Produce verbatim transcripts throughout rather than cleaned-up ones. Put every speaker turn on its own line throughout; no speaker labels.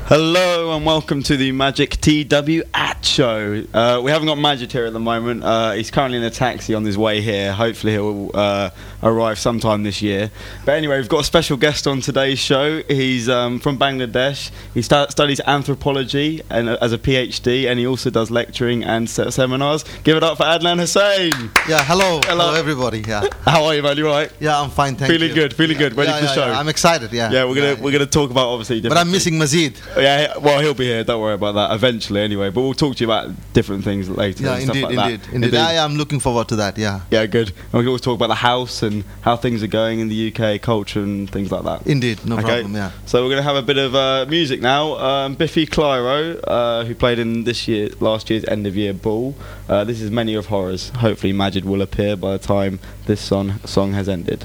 Hello and welcome to the Magic T W at show. Uh, we haven't got Magic here at the moment. Uh, he's currently in a taxi on his way here. Hopefully he'll uh, arrive sometime this year. But anyway, we've got a special guest on today's show. He's um, from Bangladesh. He st- studies anthropology and uh, as a PhD, and he also does lecturing and se- seminars. Give it up for Adnan Hussain.
Yeah, hello,
Hello.
hello everybody. Yeah,
How are you, man? You all right?
yeah, I'm fine, thank
Feeling
you.
good, feeling
yeah.
good. Ready
yeah,
for the
yeah,
show?
Yeah, I'm excited. Yeah,
Yeah, we're gonna
yeah.
we're gonna talk about obviously different.
But I'm missing Mazid.
Yeah, well, he'll be here. Don't worry about that. Eventually, anyway. But we'll talk to you about different things later.
Yeah,
and stuff
indeed,
like
indeed,
that.
indeed. I am looking forward to that. Yeah,
Yeah, good. And we can always talk about the house and how things are going in the U K, culture and things like that.
indeed, no
Okay.
problem. Yeah.
So we're going to have a bit of uh, music now. Um, Biffy Clyro, uh, who played in this year, last year's end of year ball. Uh, this is Many of Horrors. Hopefully, Majid will appear by the time this song song has ended.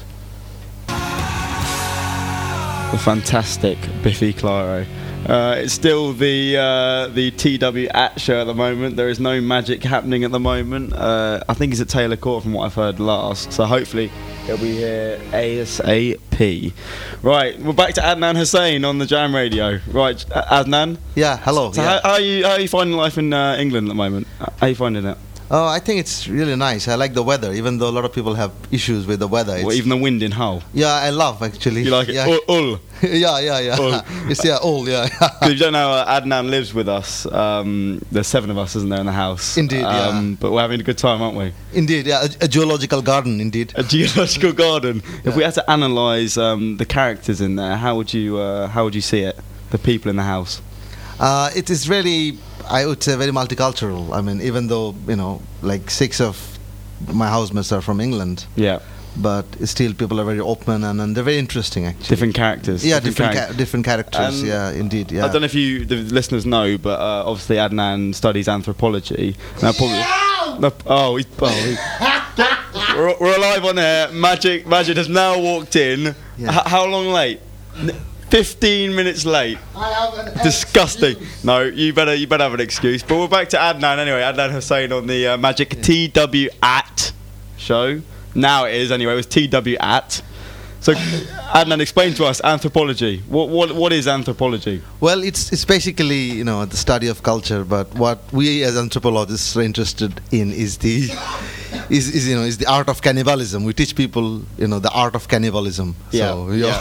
The fantastic Biffy Clyro. Uh, it's still the uh, the T W at show at the moment. There is no magic happening at the moment. Uh, I think he's at Taylor Court from what I've heard last. So hopefully he'll be here ASAP. Right, we're back to Adnan Hussain on the Jam Radio. Right, Adnan.
Yeah. Hello.
So
yeah.
how, how are you? How are you finding life in uh, England at the moment? How are you finding it?
Oh, I think it's really nice. I like the weather, even though a lot of people have issues with the weather. It's,
Or even the wind in Hull?
yeah, I love actually.
You like it?
Yeah,
Ul- Ul.
yeah, yeah, yeah.
Ul.
It's yeah, all yeah.
If you don't know, uh, Adnan lives with us. Um, there's seven of us, isn't there, in the house?
Indeed, yeah.
um, But we're having a good time, aren't we?
Indeed, yeah. A, a geological garden, indeed.
A geological garden. If
Yeah.
we had to analyse um, the characters in there, how would you uh, how would you see it? The people in the house.
Uh, it is really, I would say, very multicultural. I mean, even though, you know, like six of my housemates are from England,
Yeah,
but still people are very open and, and they're very interesting, actually.
different characters.
Yeah, different
charac-
ca- different characters.
Um,
yeah, indeed. Yeah.
I don't know if you, the listeners, know, but uh, obviously Adnan studies anthropology. Now, probably. No, oh, he, oh he, we're, we're alive on air. Magic, Magic has now walked in.
Yeah.
H- how long late? N- Fifteen minutes late.
I have an
Disgusting. No, you better you better have an excuse. But we're back to Adnan anyway. Adnan Hussain on the uh, Magic T W at show. Now it is anyway. It was T W at. So Adnan, explain to us anthropology. What what what is anthropology?
Well, it's it's basically, you know, the study of culture. But what we as anthropologists are interested in is the is, is you know is the art of cannibalism. We teach people, you know, the art of cannibalism. So,
Yeah.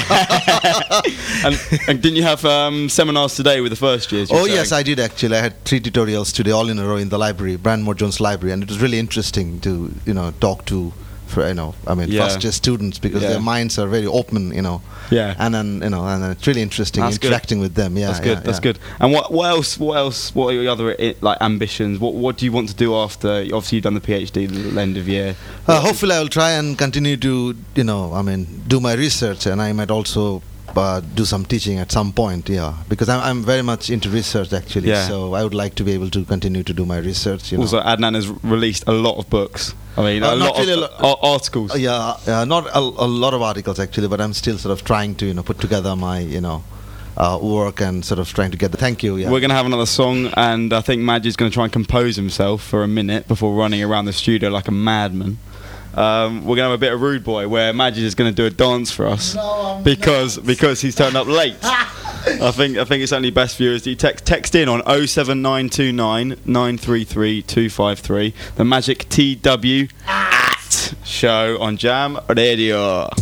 and, and didn't you have um, seminars today with the first years? you were
Oh yes,
saying?
I did actually. I had three tutorials today, all in a row in the library, Brandmore Jones Library, and it was really interesting to, you know, talk to, for, you know, I mean,
Yeah.
first year students, because
Yeah.
their minds are very open, you know,
Yeah.
and then, you know, and it's really interesting
That's good.
interacting with them. Yeah,
That's good.
yeah,
That's
yeah.
good. And what what else? What else? What are your other i- like ambitions? What what do you want to do after? Obviously, you've done the PhD at the end of year.
Uh, hopefully, I will try and continue to, you know, I mean, do my research, and I might also uh, do some teaching at some point. Yeah, because I'm, I'm very much into research actually.
Yeah.
So I would like to be able to continue to do my research. You know.
Also, Adnan has released a lot of books. I mean,
Uh,
a
not
lot
really
of
a lo-
ar- articles.
Uh, yeah, uh, not a, a lot of articles actually, but I'm still sort of trying to, you know, put together my, you know, uh, work and sort of trying to get the. Thank you. Yeah.
We're going to have another song, and I think Majid's going to try and compose himself for a minute before running around the studio like a madman. Um, we're going to have a bit of Rude Boy, where Majid is going to do a dance for us because because he's turned up late. I think I think it's only best for you is you text text in on oh seven nine two nine nine three three two five three. The Magic T W at show on Jam Radio.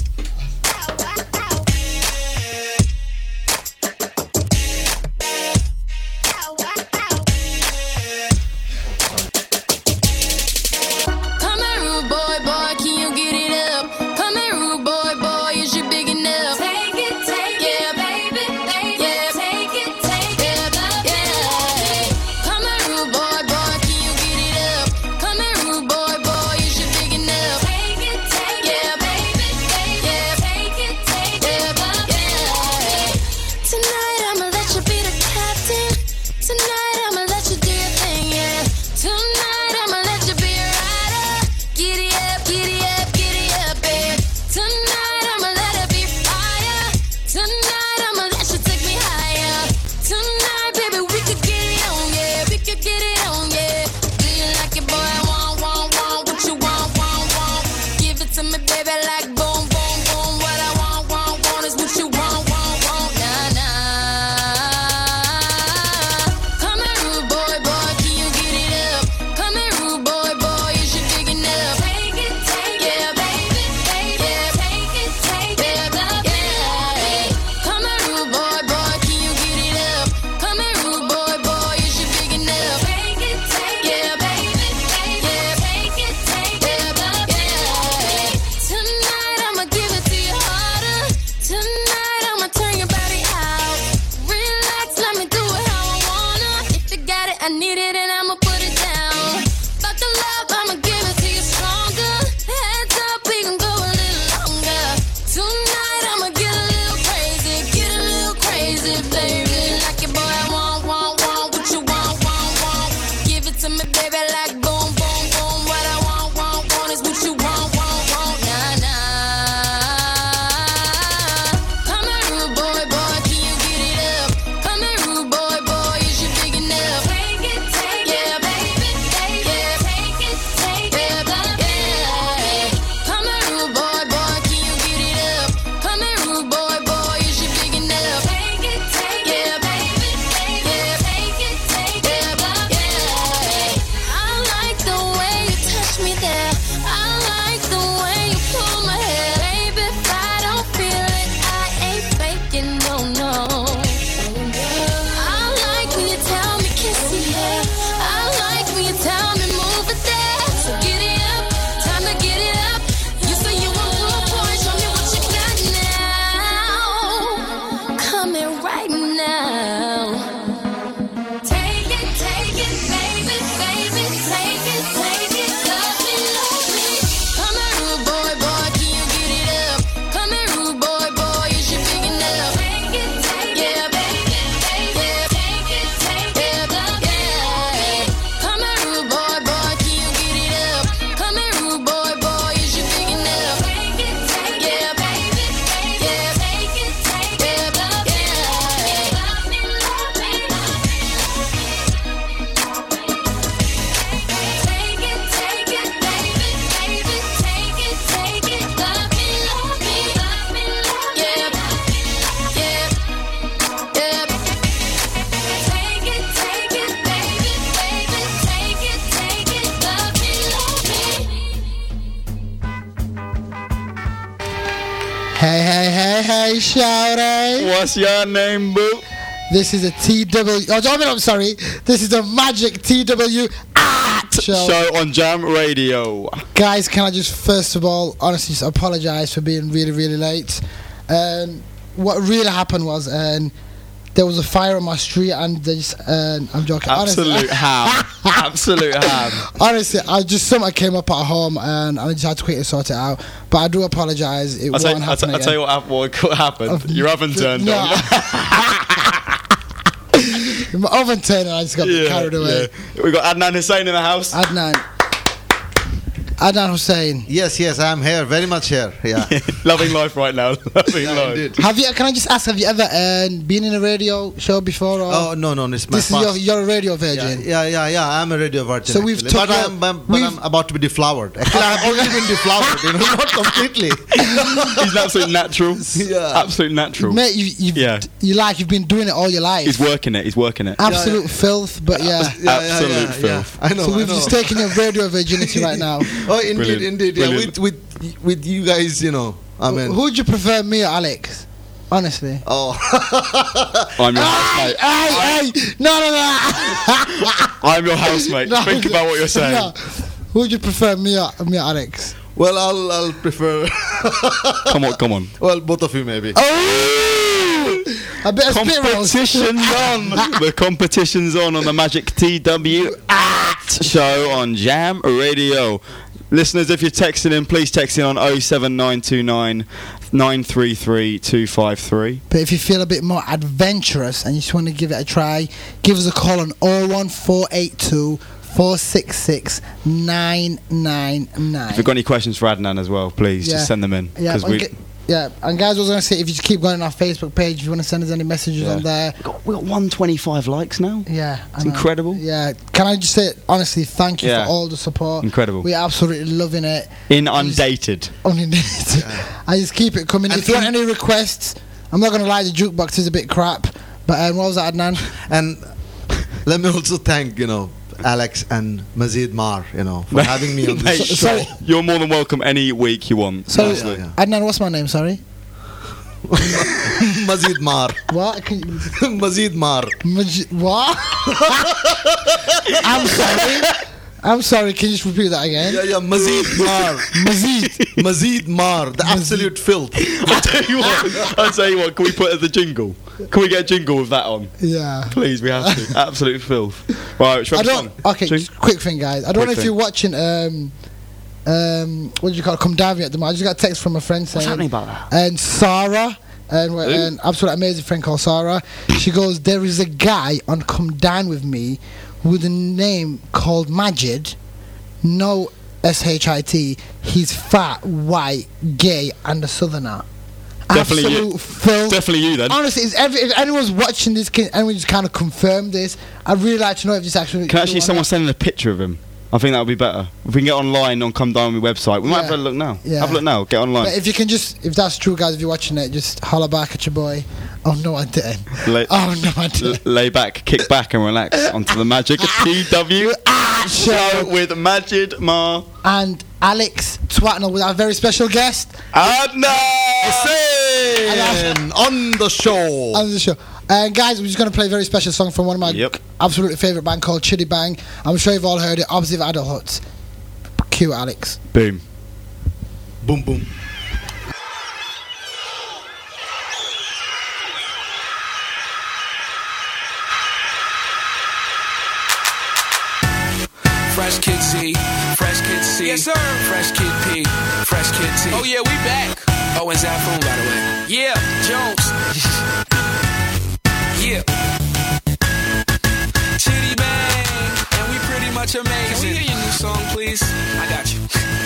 Come here, rude boy, boy, can you get it up? Come here, rude boy, boy, is you big enough? Take it, take it, baby, baby, yeah, take it, take it, yeah. Come here, rude boy, boy, can you get it up? Come here, rude boy, boy, is you big enough? Take it, take it, yeah, baby, baby, I need it and I'ma put it down. But the love, I'ma give it to you stronger. Heads up, we can go a little longer. Tonight I'ma get a little crazy, get a little crazy, baby. Like it, boy, I want, want, want what you want, want, want. Give it to me, baby, like boom, boom, boom. What I want, want, want is what you want, want, want. Nah, nah. Come here, rude boy, boy, can you get it up? Come here, rude boy, boy, is you big enough? Take it, take it, yeah, baby, take it, take it, take it, yeah. Come here, rude boy, boy, can you get it up? Come here, rude boy, boy, is you big enough? Take it, take it, yeah, baby, take it, take it, take it, yeah. I like the way you touch me there. I like the way you pull my hair, baby. If I don't feel it, I ain't faking, no, no. I like when you tell me kiss me here. I like when you tell me move it there. So get it up, time to get it up. You say you want rude boy, show me what you got now. Come here right now. Take it, take it, baby, baby, take it, take it, love me, love me. Come here, rude boy, boy, can you get it up? Come here, rude boy, boy, is you big enough? Take it, take it, yeah, baby, take it, take it, take it, yeah. Come here, rude boy, boy, can you get it up? Come here, rude boy, boy, is you big enough? Take it, take it, yeah, baby, take it, take it, take it, yeah. Love me, love me, love me. Take it, take it, baby, baby, take it, take it, love me, love me, love me, love me. Yeah, yeah, yeah. Take it, take it, baby, baby, take it, take it, love me, love me.
Hey, hey, hey, hey, shouty.
What's your name, boo?
This is a T W. Oh, I mean, I'm sorry. This is a Magic T W at show.
Show on Jam Radio.
Guys, can I just first of all, honestly, just apologise for being really, really late. Um, what really happened was um, there was a fire on my street, and they just, uh, I'm joking.
Absolute
Honestly,
ham. Absolute ham.
honestly, I just something came up at home, and I just had to quickly sort it out. But I do apologise. It
I'll
won't
tell, I'll,
happen
t- I'll
again.
tell you what, hap- what happened.
Uh,
Your oven turned
no.
on.
My oven turned, and I just got carried away.
yeah. We got Adnan Hussain in the house.
Adnan. Adnan Hussain.
Yes, yes, I'm here, very much here. Yeah.
Loving life right now. Loving
Yeah,
life.
indeed.
Have you? Can I just ask? Have you ever uh, been in a radio show before? Or
Oh no, no, it's my
this is your,
first.
you're a radio virgin.
Yeah, yeah, yeah, yeah. I'm a radio virgin.
So we've
actually.
took
but,
your-
I'm, I'm, but
we've-
I'm about to be deflowered. Actually, I've already been deflowered. You know, not completely.
He's an absolute natural.
Yeah.
Absolute natural.
Mate, you, you've,
Yeah.
you like you've been doing it all your life.
He's working it. He's working it.
Absolute
Yeah,
filth, but yeah.
Yeah,
Absolute
yeah, yeah,
filth.
yeah. I know.
So
I
we've
know.
just taken your radio virginity right now.
Oh, indeed,
Brilliant,
indeed. Yeah,
brilliant.
with with with you guys, you know. I mean.
Who would you prefer, me or Alex? Honestly.
Oh.
I'm your
Hey,
housemate.
hey, hey! No, no, no!
I'm your housemate.
No,
Think about what you're saying.
no. Who would you prefer, me or, me or Alex?
Well, I'll I'll prefer.
Come on, come on.
Well, both of you maybe.
Oh! A bit of spit roast.
Competition's on. The competition's on on the Magic T W at show on Jam Radio. Listeners, if you're texting in, please text in on oh seven nine two nine nine three three two five three.
But if you feel a bit more adventurous and you just want to give it a try, give us a call on oh one four eight two four six six nine nine nine.
If you've got any questions for Adnan as well, please
Yeah.
just send them in.
Yeah,
'cause
and
we,
ge- yeah, and guys, I was going to say, if you just keep going on our Facebook page, if you want to send us any messages
Yeah.
on there.
we got, we got one twenty-five likes now.
Yeah, I
It's
know.
incredible.
Yeah, can I just say, honestly, thank you
Yeah.
for all the support.
Incredible.
We're absolutely loving it.
Inundated.
Only I just keep it coming.
And
if you want
in-
any requests, I'm not going to lie, the jukebox is a bit crap. But um, what was that, Adnan?
And let me also thank, you know, Alex and Mazid Mar, you know, for having me on
Mate,
this show.
sorry.
You're more than welcome any week you want.
So,
Yeah, yeah.
Adnan, what's my name? Sorry.
Mazid Mar.
What? Can you,
Mazid Mar.
Maj- what? I'm sorry. I'm sorry. Can you just repeat that again?
Yeah, yeah, Mazid Mar.
Mazid.
Mazid Mar, the absolute filth.
I'll tell you what. I'll tell you what. Can we put it as the jingle? Can we get a jingle with that on?
Yeah.
Please, we have to. Absolute filth. Right, shall
I
we have a
don't.
song?
Okay,
Shall we-
just quick thing, guys. I don't
Quick
know if
thing.
you're watching. Um, um, what do you call it? Come Down at the moment. I just got a text from a friend saying.
What's happening about that?
And Sarah, and
Who?
an absolute amazing friend called Sarah. She goes, there is a guy on Come Down with Me with a name called Majid. No S H I T. He's fat, white, gay, and a southerner.
Definitely you.
Absolute filth.
Definitely you then.
Honestly, if, every, if anyone's watching this, can anyone just kind of confirm this? I'd really like to know if this actually.
Can actually
true or
someone
not.
send in a picture of him? I think that would be better. If we can get online on Come Down With Me website, we might
Yeah.
have a look now.
Yeah.
Have a look now. Get online.
But if you can just, if that's true, guys, if you're watching it, just holler back at your boy. Oh no, I didn't.
Lay,
Oh no, I
l-
didn't.
lay back, kick back, and relax onto the Magic T W show with Majid Ma
And Alex Twatnell with our very special guest
Adnan.
And on the show.
on the show. And guys, we're just going to play a very special song from one of my
Yep.
absolutely favourite band called Chitty Bang. I'm sure you've all heard it, Opposite of Adulthood. Cue Alex.
Boom.
Boom, boom.
Fresh Kid Z, Fresh Kid C, yes sir. Fresh Kid P, Fresh Kid T. Oh yeah, we back. Oh, and Zafoon, by the way. Yeah, Jones. Yeah. Chitty Bang, and we pretty much amazing. Can we hear your new song, please? I got you.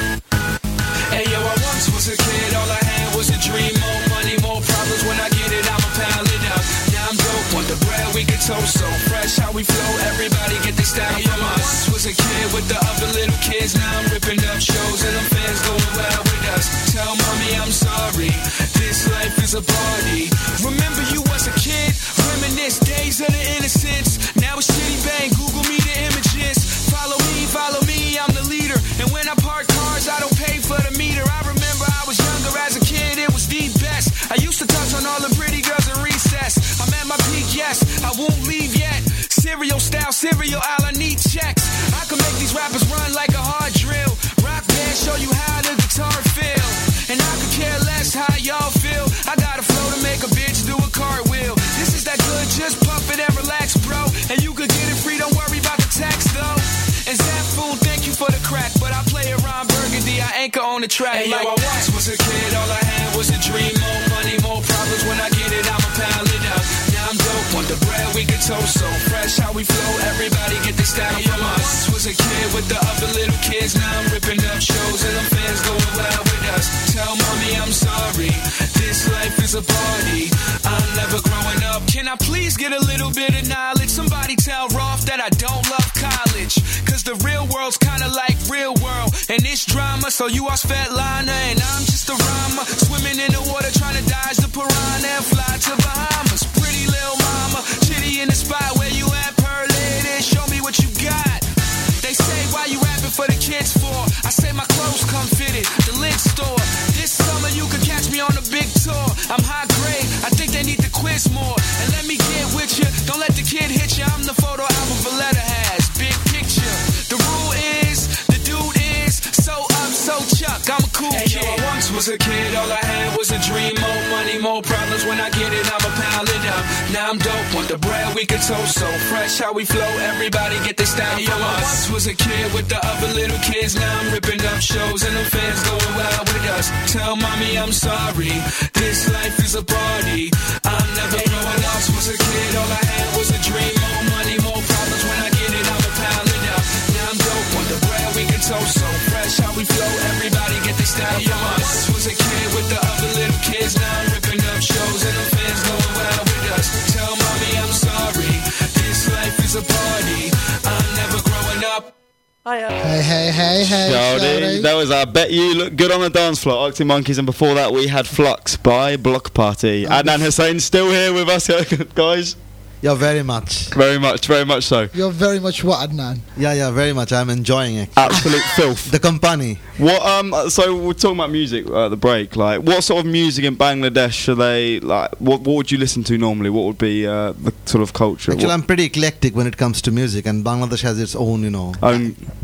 Hey yo, I once was a kid, all I had was a dream. More money, more problems. When I get it, I'ma pile it up. Now I'm dope, want the bread, we can toast so fresh. How we flow, everybody get this style from us. Once was a kid with the other little kids. Now I'm ripping up shows and them fans going wild with us. Tell mommy I'm sorry, this life is a party. Remember you was a kid, reminisce days of the innocence. Now it's Chitty Bang, Google me the images. Follow me, follow me, I'm the leader. And when I park cars, I don't pay for the meter. I remember I was younger as a kid, it was the best. I used to touch on all the pretty girls in recess. I'm at my peak, yes, I won't leave yet. Cereal style, cereal aisle, I need checks. I can make these rappers run like a hard drill. Rock band, show you how the guitar feel. And I could care less how y'all feel. I got a flow to make a bitch do a cartwheel. This is that good, just puff it and relax, bro. And you could get it free, don't worry about the tax, though. And Zafoon, thank you for the crack, but I play around Burgundy, I anchor on the track. Hey, like yo, I once was a kid, all I had was a dream. More money, more problems. When I get it, I'ma pile it up. Now I'm dope, want the bread, we can toast so fresh. How we flow, everybody get this style hey, from yo, us. Once was a kid with the other little kids. Now I'm ripping up shows and them fans going wild with us. Tell mommy I'm sorry, this life is a party. I'm never growing up. Can I please get a little bit of knowledge? Somebody tell Rolf that I don't love college. Cause the real world's kinda like real world. And it's drama, so you are Svetlana and I'm just a rhymer. Swimming in the water trying to dodge the piranha and fly to Bahamas. Pretty little mama, Chitty in the spot where you at, pearl lady. Show me what you got. They say why you rapping for the kids for? I say my clothes come fitted, the lid store. This summer you could catch me on a big tour. I'm high grade, I think they need to quiz more. And let me get with you, don't let the kid hit you. I'm the photo album Valletta has, big picture. The rule is, the dude is so up, so Chuck, I'm a cool hey, kid. Yo, I once was a kid, all I had was a dream. More money, more problems. When I get it, I'ma pile it up. Now I'm dope, want the bread, we can toast so fresh. How we flow, everybody get this style hey, from yo, us. I once was a kid with the other little kids. Now I'm ripping up shows and the fans going wild with us. Tell mommy I'm sorry, this life is a party. I'm never hey, growing up. Was a kid, all I had was a dream. More money, more problems. When I get it, I'ma pile it up. Now I'm dope, want the bread, we can toast so fresh. How we flow, everybody get this style hey, from us. Once was a kid with the other little kids. Now I'm ripping up shows and the fans going wild with us. Tell mommy I'm sorry, this life is a party. I'm never growing up.
Hey, hey, hey, hey.
Shouty.
Shouty.
That was I Bet You Look Good on the Dance Floor, Arctic Monkeys, and before that we had Flux by Block Party. Adnan Hussain still here with us, guys.
Yeah, very much.
Very much, very much so.
You're very much what, Adnan?
Yeah, yeah, very much. I'm enjoying it.
Absolute filth.
The company.
What um? So we're talking about music at the break. Like, what sort of music in Bangladesh are they like? What What would you listen to normally? What would be uh, the sort of culture?
Actually,
what,
I'm pretty eclectic when it comes to music, and Bangladesh has its own, you know,
own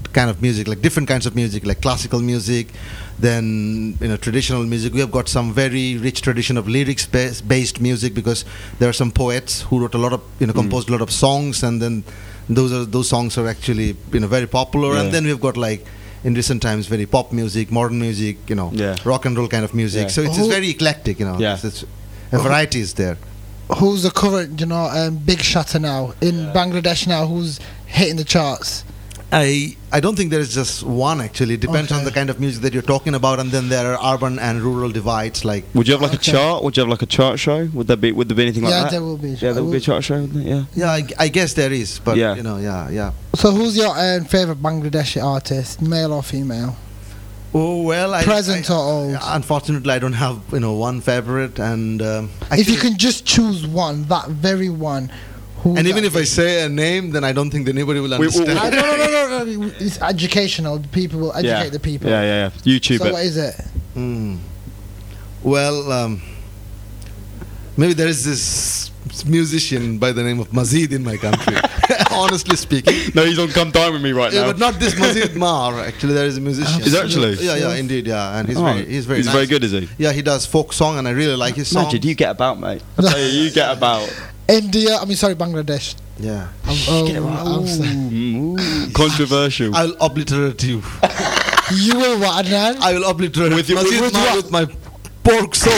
kind of music, like different kinds of music, like classical music, then you know traditional music. We have got some very rich tradition of lyrics bas- based music, because there are some poets who wrote a lot of you know composed a lot of songs, and then those are those songs are actually you know very popular.
Yeah.
And then we've got like in recent times very pop music, modern music, you know,
Yeah.
rock and roll kind of music.
Yeah.
So it's, it's
Who-
very eclectic, you know.
Yeah.
It's, it's, a variety is there.
Who's the current, you know, um, big shatter now in Bangladesh now? Who's hitting the charts?
I I don't think there is just one actually. It depends on
Okay.
the kind of music that you're talking about, and then there are urban and rural divides. Like
Would you have like
Okay.
a chart? Would you have like a chart show? Would there be? Would there be anything like
Yeah,
that?
there will be.
Yeah, there will be a chart show. Wouldn't there? Yeah.
yeah, I, I guess there is, but
Yeah.
you know, yeah, yeah.
So who's your um, favorite Bangladeshi artist, male or female?
Oh well, I,
Present
I,
or old?
Unfortunately, I don't have you know one favorite, and um,
If you
actually-
can just choose one, that very one. Who
and even if I say a name, then I don't think that anybody will
We- we-
understand.
I, no, no, no, no, no, it's educational. People will educate
yeah.
the people.
Yeah, yeah, yeah. YouTube
So
it.
what is it?
Hmm. Well, um, maybe there is this musician by the name of Mazid in my country. Honestly speaking.
No, he's on Come Dine With Me right
Yeah,
now.
but not this Mazid Mar. Actually, there is a musician.
Is there actually?
Yeah, yeah, indeed, yeah, and he's
Oh,
very, he's very,
he's
nice.
very good, is he?
Yeah, he does folk song, and I really like his song.
Majid, you get about, mate. I tell you, you get about.
India, I mean, sorry, Bangladesh.
Yeah,
I'm, oh,
Get about.
I'm sorry.
Ooh, ooh. Controversial.
I'll obliterate you.
You will what, Adnan?
I will obliterate
With your-
Mazid
with
Mar
what?
with my pork soul.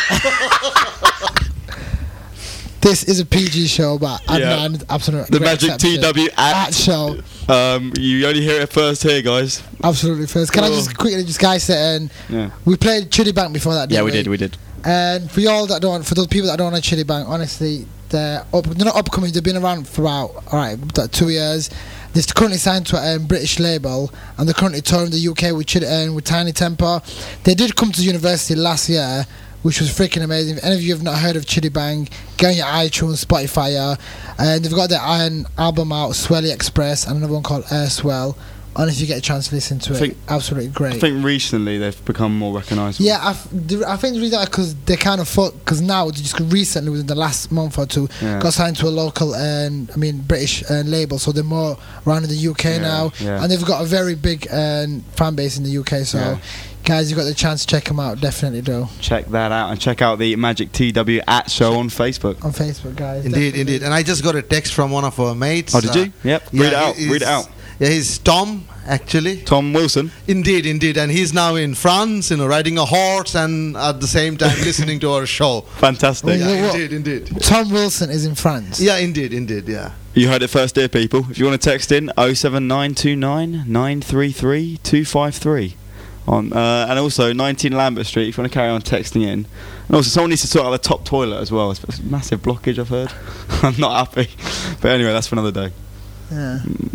This is a P G show, but
Yeah.
Adnan is absolutely
The
great
Magic T
exception.
W
At
at.
show.
Um, you only hear it first here, guys.
Absolutely first. Can I
Oh.
just quickly just guys say, and
Yeah.
we played Chitty Bank before that, didn't
Yeah, we did, we did.
And for y'all that don't, for those people that don't know Chitty Bank, honestly, they're up, they're not upcoming. They've been around for about all right, about two years. They're currently signed to a um, British label, and they're currently touring the U K with Chitty and with Tiny Temper. They did come to university last year, which was freaking amazing. If any of you have not heard of Chitty Bang, go on your iTunes, Spotify, and they've got their iron album out, Swelly Express, and another one called Air Swell. And if you get a chance to listen to
I
it,
think-
absolutely great.
I think recently they've become more recognisable.
Yeah, I, f- the- I think the reason because they kind of fought because now they just recently within the last month or two
Yeah.
got signed to a local and I mean British uh, label, so they're more around in the U K
Yeah,
now,
yeah.
and they've got a very big uh, fan base in the U K. So,
Yeah.
guys, you got the chance to check them out, definitely do
Check that out and check out the Magic T W at show on Facebook.
on Facebook, guys.
Indeed,
definitely.
indeed. And I just got a text from one of our mates.
Oh, did
uh,
you? Yep.
yeah,
Read it out.
he-
Read it
he's-
out.
Yeah, he's Tom, actually.
Tom Wilson.
Indeed, indeed. And he's now in France, you know, riding a horse and at the same time listening to our show.
Fantastic.
Yeah,
Wha- wha-
indeed, indeed.
Tom Wilson is in France.
Yeah, indeed, indeed, yeah.
You heard it first here, people. If you want to text in, oh seven nine two nine nine three three two five three. On, uh, and also nineteen Lambert Street if you want to carry on texting in. And also someone needs to sort out the top toilet as well. It's a massive blockage, I've heard. I'm not happy. But anyway, that's for another day.
Yeah.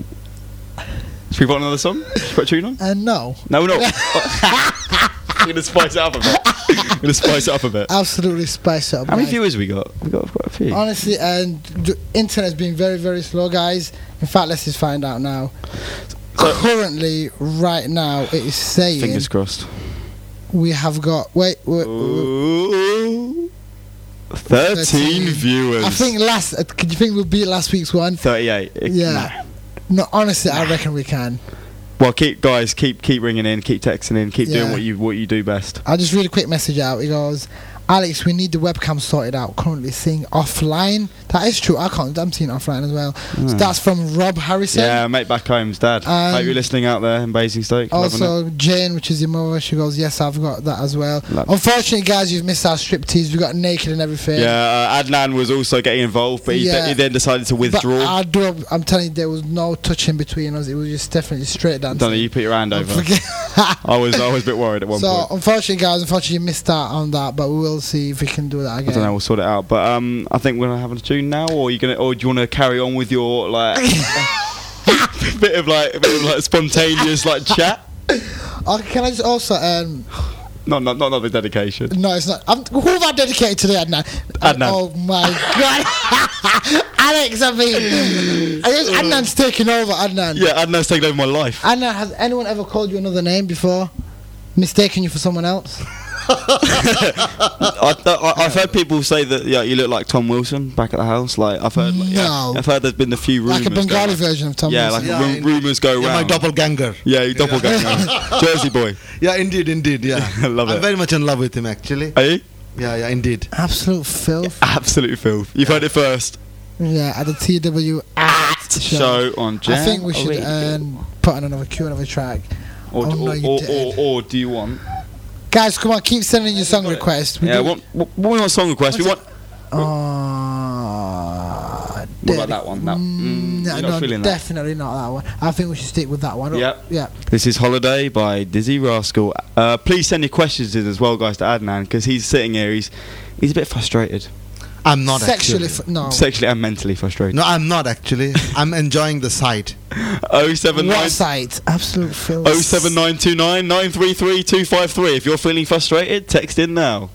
Should we put on another song? Should we put a tune on?
And no,
No, we're not. I'm going to spice it up a bit. I'm going to spice it up a bit.
absolutely spice it up.
How many
guys.
viewers we got? We got quite a few.
Honestly, and the internet's been very, very slow, guys. In fact, let's just find out now.
So-
Currently, right now, it is saying
Fingers crossed.
we have got wait, wait, wait
Ooh. thirteen
thirteen.
viewers.
I think last. Uh, could you think we'll beat last week's one?
thirty-eight.
Yeah. No, honestly, I reckon we can.
Well, keep guys, keep keep ringing in, keep texting in, keep
Yeah.
doing what you what you do best.
I'll just read a quick message out. He goes, Alex, we need the webcam sorted out. Currently seeing offline. That is true. I can't. I'm seeing offline as well. So that's from Rob Harrison.
Yeah, mate, back home's dad.
Um,
Hope you're listening out there in Basingstoke. loving it.
Also, Jane, which is your mother, she goes, yes, I've got that as well.
Love.
Unfortunately, guys, you've missed our striptease. We got naked and everything.
Yeah, uh, Adnan was also getting involved, but he,
Yeah.
he then decided to
But
withdraw.
I do, I'm telling you, there was no touching between us. It was just definitely straight dancing.
Don't know, you put your hand over.
Forget-
I was I was a bit worried at one
so,
point.
unfortunately, guys, unfortunately, you missed out on that, but we will see if we can do that
I
again.
don't know. We'll sort it out. But um, I think we're gonna have a tune now, or are you gonna, or do you want to carry on with your like bit of like a bit of like spontaneous like chat?
Okay, can I just also um
Not not not, not the dedication.
no it's not I'm, who have I dedicated today, Adnan?
Adnan.
Oh my god. Alex, I mean I guess Adnan's taking over. Adnan
Yeah, Adnan's taken over my life.
Adnan, has anyone ever called you another name before? Mistaken you for someone else?
I, I, I've heard people say that yeah, you look like Tom Wilson back at the house. Like I've heard, like, yeah,
No.
I've heard there's been a few rumors.
Like a Bengali
going-
version of Tom
Yeah,
Wilson.
like
Yeah,
ru-
in-
rumors go
You're
around.
my doppelganger.
Yeah, you doppelganger. Jersey boy.
Yeah, indeed, indeed. Yeah,
I love
I'm
it.
very much in love with him, actually.
Are you?
Yeah, yeah, indeed.
Absolute filth.
Absolute filth. You've heard it first.
Yeah, at the T W at
Show on Jam.
I think we should
Radio.
um, put on another cue, another track.
Or,
Oh, no,
or,
you
or,
did.
or, or do you want?
Guys, come on, keep sending your song requests. We
Yeah,
do-
what, what, what we want song request? We want.
Uh,
What about that one? That, mm,
no,
you're not
no,
feeling that?
definitely not that one. I think we should stick with that one.
Yep.
Yeah.
This is Holiday by Dizzy Rascal. Uh, please send your questions in as well, guys, to Adnan, because he's sitting here. He's he's a bit frustrated,
I'm not
Sexually,
actually.
f- no.
sexually and mentally frustrated.
No, I'm not actually. I'm enjoying the sight.
Oh seven nine
What site? Absolute filth.
oh seven nine two nine nine three three two five three. If you're feeling frustrated, text in now.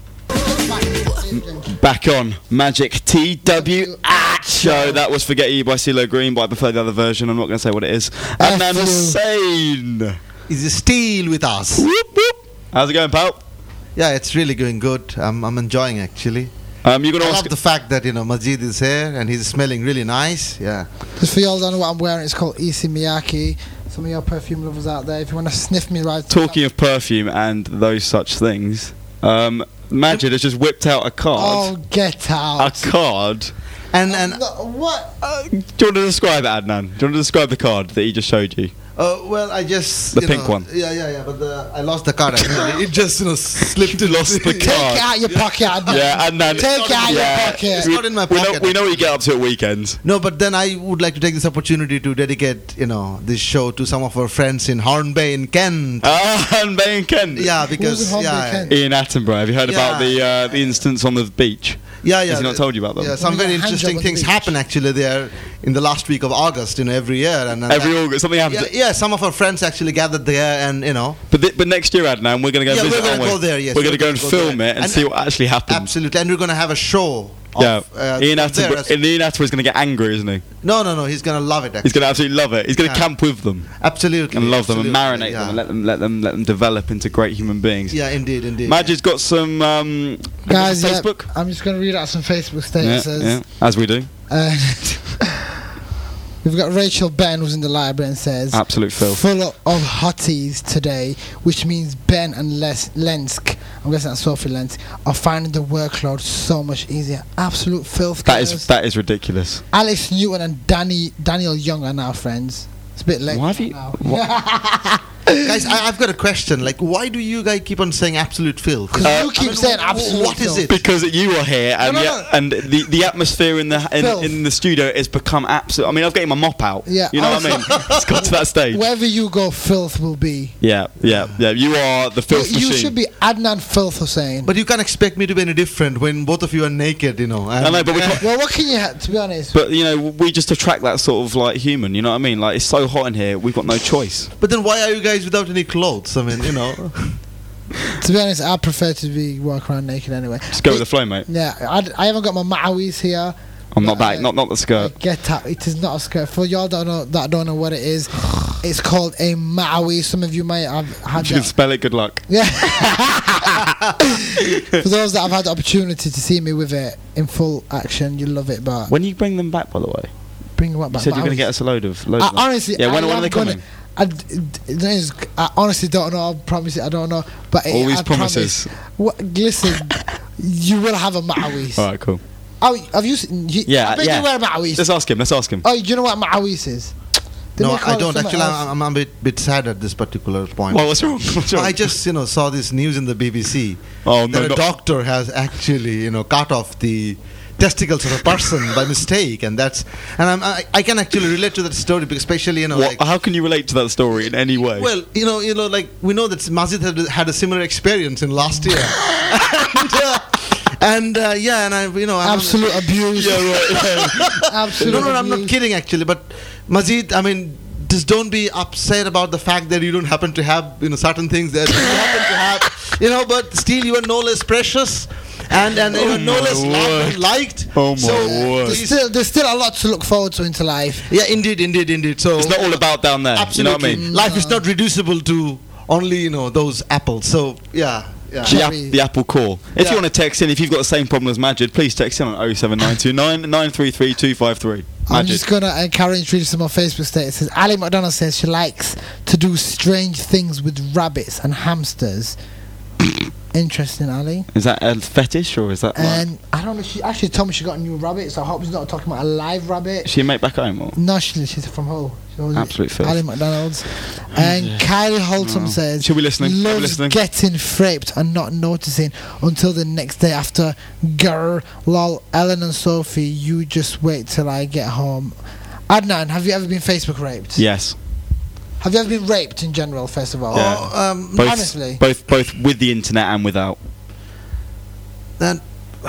Back on Magic T W at show. That was Forget You by CeeLo Green, but I prefer the other version. I'm not going to say what it is. Adnan
you.
Hussain.
Is still with us?
Whoop, whoop. How's it going, pal?
Yeah, it's really going good. I'm, I'm enjoying actually.
Um, you're going
I
to
love
ask.
the fact that you know Majid is here and he's smelling really nice. Yeah.
Just for y'all don't know what I'm wearing, it's called Issey Miyake. Some of your perfume lovers out there, if you want to sniff me right.
Talking of perfume and those such things, um, Majid has just whipped out a card.
Oh, get out.
A card.
And and
No, what?
Uh, do you want to describe it, Adnan? Do you want to describe the card that he just showed you?
uh, well, I just
The
you
pink
know,
one.
Yeah, yeah, yeah. But the, I lost the card. Actually. It just you know slipped.
You lost the
Take
card.
it out your pocket, Adnan.
Yeah, Adnan.
Take it out
yeah,
your pocket.
It's not in my
we know,
pocket.
we know what you get up to at weekends.
No, but then I would like to take this opportunity to dedicate, you know, this show to some of our friends in Hornby in Kent.
Ah, and Bay and Kent.
Yeah, because
Hornby,
yeah,
Kent?
Ian Attenborough. Have you heard about
Yeah.
the uh, the instance on the beach?
yeah, yeah.
Has he not told you about them?
Yeah, some
Well,
very
we got a hand
interesting
job on the
things
beach.
happen actually there in the last week of August, you know, every year. And, and
Every
that-
August, something happens.
Yeah, yeah, some of our friends actually gathered there, and you know,
But th- but next year, Adnan, we're going to go
Yeah,
visit.
we're gonna
aren't we?
go there, yes,
we're going
we're
to go and
gonna go
film
there.
it and,
And-
see what actually happens.
absolutely, and we're gonna have a show. Of,
Yeah,
uh,
Ian
there
Attenborough.
as-
and Ian Attenborough's going to get angry, isn't he?
no, no, no, he's gonna love it. Actually.
He's going to absolutely love it. He's going to
Yeah.
camp with them
absolutely
and love them and
absolutely,
marinate
yeah.
them and let them let them let them develop into great human beings.
Yeah, indeed, indeed.
Majid's got some um,
Guys, yeah,
Facebook.
I'm just going to read out some Facebook
Yeah,
statuses.
yeah, as we do.
Uh, we've got Rachel Ben who's in the library and says,
Absolute filth.
full of of hotties today, which means Ben and Les Lensk, I'm guessing that's Sophie Lensk, are finding the workload so much easier. Absolute filth.
That
guys.
is that is ridiculous.
Alex Newton and Danny Daniel Young are now friends. It's a bit late
Why have you-
now.
what-
Guys, I, I've got a question. Like, why do you guys keep on saying absolute filth?
'Cause
Uh,
you keep
I mean,
saying
wh- wh-
absolute
what is
filth.
it?
Because you are here and
No, no,
yeah,
no.
and the the atmosphere in the
Filth.
in, in the studio has become absolute. I mean, I've getting my mop out.
Yeah.
You know what I mean? It's got to that stage.
Wherever you go, filth will be.
Yeah, yeah, yeah. You are the filth
you, you
machine.
should be Adnan Filth Hussain.
But you can't expect me to be any different when both of you are naked, you know.
I know, but we
and-
can't-
Well, what can you have, to be honest?
But you know, we just attract that sort of like human. You know what I mean? Like it's so hot in here, we've got no choice.
But then why are you guys without any clothes? I mean, you know.
To be honest, I prefer to be walk around naked anyway.
Just go with the flow, mate.
Yeah, I, I haven't got my Ma'awis here.
I'm not
Uh,
that, not not the skirt.
Get out! It is not a skirt. For y'all don't know that don't know what it is, it's called a Ma'awi. Some of you might have had
If you can
that.
spell it, good luck.
Yeah. For those that have had the opportunity to see me with it in full action, you love it. But
When you bring them back, by the way,
bring what
you
back?
said you're going to
Ma'awis.
get us a load of. Loads
I,
of them.
honestly,
yeah. When,
I
when are
am
they
gonna-
coming?
I, d- d- there is- I honestly don't know. I promise you, I don't know. But
All
it,
these
I
promises.
Promise, what, listen, you will have a Ma'awis.
All right, cool.
Oh, have you? Seen, you
Yeah,
I bet
yeah.
you wear Ma'awis.
Let's ask him. Let's ask him.
Oh, do you know what Ma'awis is? They
No,
may call
I
it
don't.
something
Actually,
else.
I'm, I'm a bit, bit sad at this particular point.
Well, what's wrong? What's wrong?
I just, you know, saw this news in the B B C
Oh, no,
that a
not-
doctor has actually, you know, cut off the testicles of a person by mistake, and that's, and I'm, I, I can actually relate to that story, because especially, you know,
What,
like,
how can you relate to that story in any way?
well, you know, you know, like we know that Mazid had, had a similar experience in last year, and, uh, and uh, yeah, and I, you know, I'm,
Absolute abuse.
yeah, right.
Absolute
No, no, no, I'm not
abuse.
kidding actually, but Mazid, I mean, just don't be upset about the fact that you don't happen to have, you know, certain things that you happen to have, you know, but still you are no less precious, and and you
Oh
are no
my
less loved
word.
and liked.
Oh my
so,
word.
There's
please-
still, there's still a lot to look forward to into life.
yeah, indeed, indeed, indeed. So
It's not all about down there.
absolutely,
You know what I mean?
life is not reducible to only, you know, those apples. So yeah, Yeah.
The,
Cherry.
app, the Apple Core. If
Yeah.
you want to text in, if you've got the same problem as Majid, please text in on oh seven nine two nine nine three three two five three.
I'm just gonna encourage read some more Facebook status. It says Ali McDonald says she likes to do strange things with rabbits and hamsters. Interesting, Ali.
Is that a fetish or is that like,
And I don't know. She actually told me she got a new rabbit, so I hope she's not talking about a live rabbit.
she make back home or?
No, she, she's from home. She was
Absolute filth.
Ali McDonald's. And Kylie Holtom
Oh.
says
She'll be listening. She'll be
loves
listening.
getting raped and not noticing until the next day after. Grr, lol, Ellen and Sophie, you just wait till I get home. Adnan, have you ever been Facebook raped?
Yes.
Have you ever been raped in general, first of all?
Yeah.
Oh, um,
Both,
Honestly.
both both with the internet and without.
then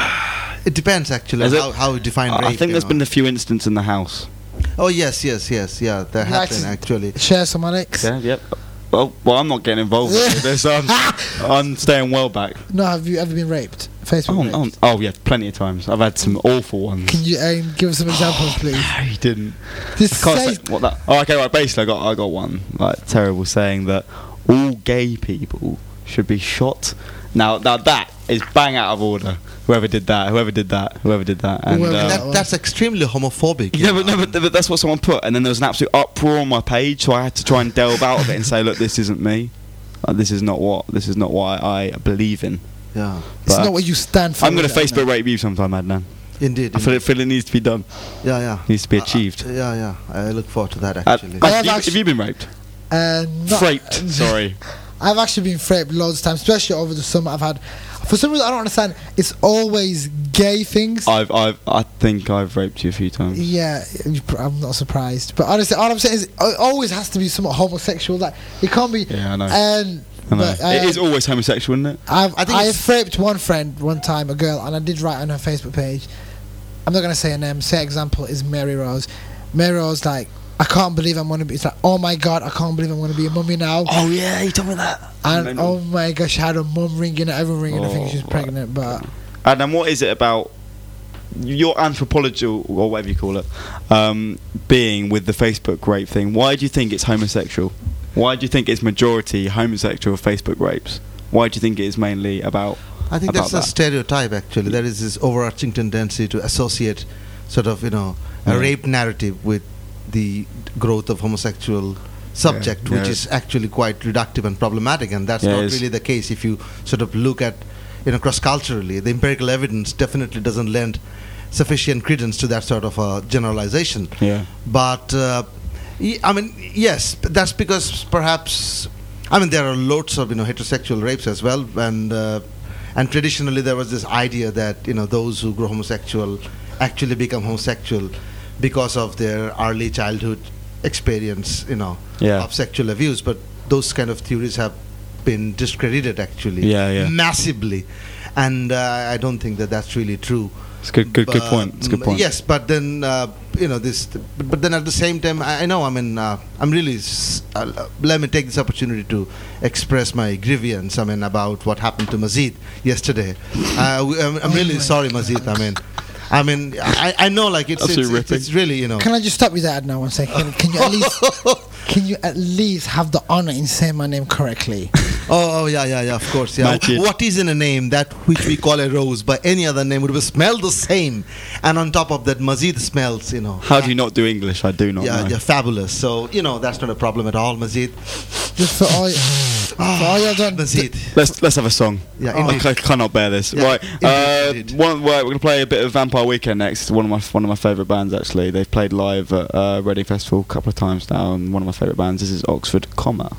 it depends actually
Is
on
it?
how, how we define
I,
rape.
I think
you
there's
know.
been a few incidents in the house.
Oh yes, yes, yes, yeah. There
You
have
like
been
to
actually.
Share some, Alex?
Yeah, yep. Well, well, I'm not getting involved with this. I'm, I'm staying well back.
No, have you ever been raped? Facebook
Oh,
raped?
oh, oh, yeah, plenty of times. I've had some awful ones.
Can you um, give us some examples, please?
No, he didn't.
Just
Can't
say,
say what that. Oh, okay, right. Basically, I got I got one like terrible saying that all gay people should be shot. Now, now that is bang out of order. Whoever did that, whoever did that, whoever did that, and
Whoever
uh,
that-
That, that's extremely homophobic. you
yeah,
know.
but, no, but, but that's what someone put, and then there was an absolute uproar on my page, so I had to try and delve out of it and say, look, this isn't me. Like, this is not what this is not what I, I believe in.
Yeah,
it's
But
not what you stand for.
I'm going
is
to
it,
Facebook
Adnan?
rape you sometime, Adnan.
indeed.
I feel
indeed.
it, feel it needs to be done.
Yeah, yeah.
Needs to be
Uh, uh,
achieved.
yeah, yeah. I look forward to that
Uh,
actually.
I
have,
have
you,
actually-
have you been raped?
Uh, not-
Raped. Sorry.
I've actually been raped loads of times, especially over the summer. I've had, for some reason, I don't understand. It's always gay things.
I've I've I think I've raped you a few times.
Yeah, I'm not surprised. But honestly, all I'm saying is, it always has to be somewhat homosexual. Like it can't be.
Yeah, I know.
And
I know.
but, uh,
it is always homosexual, isn't it?
I've
I think
I've
it's-
raped one friend one time, a girl, and I did write on her Facebook page. I'm not gonna say her name. Say example is Mary Rose. Mary Rose, like, I can't believe I'm gonna be. It's like, oh my god, I can't believe I'm gonna be a mummy now.
Oh yeah, you told me that.
And oh my gosh, she had her mum ringing, everyone ringing. I think she's
Oh,
pregnant, but
And then what is it about your anthropological or whatever you call it, um, being with the Facebook rape thing? Why do you think it's homosexual? Why do you think it's majority homosexual Facebook rapes? Why do you think it is mainly about?
I think
about
that's a
that?
stereotype actually. There is this overarching tendency to associate sort of, you know, a
Yeah.
rape narrative with the growth of homosexual subject,
Yeah.
which
Yeah.
is actually quite reductive and problematic, and that's
Yeah, it
not
is.
really the case if you sort of look at, you know, cross-culturally. The empirical evidence definitely doesn't lend sufficient credence to that sort of a generalization.
Yeah.
But uh, y- I mean, yes, but that's because perhaps I mean there are loads of, you know, heterosexual rapes as well, and uh, and traditionally there was this idea that, you know, those who grow homosexual actually become homosexual because of their early childhood experience, you know,
Yeah.
of sexual abuse. But those kind of theories have been discredited actually,
Yeah, yeah.
massively, and uh, I don't think that that's really true.
It's good, good, good
But,
point. It's a good
mm,
point.
Yes, but then uh, you know this. But, but then at the same time, I, I know. I mean, uh, I'm really. S- uh, let me take this opportunity to express my grievance. I mean, about what happened to Mazid yesterday. Uh, we, I'm, I'm really sorry, Mazid. I mean, I mean, I, I know, like it's it's,
Absolutely
it's it's really, you know.
can I just stop you there now one second? Can you at least can you at least have the honor in saying my name correctly?
Oh, oh, yeah, yeah, yeah, of course, yeah.
Majid.
What is in a name that which we call a rose by any other name would smell the same, and on top of that, Mazid smells, you know.
How do you not do English? I do not
Yeah,
know.
yeah, fabulous. So, you know, that's not a problem at all, Mazid.
Just for all, for all you've done.
Mazid.
Let's let's have a song.
Yeah,
I
indeed.
ca- cannot bear this.
Yeah,
right,
indeed,
uh,
indeed.
one, right, we're gonna play a bit of Vampire Weekend next. One of my one of my favourite bands actually. They've played live at uh, Reading Festival a couple of times now, and one of my favourite bands. This is Oxford Comma.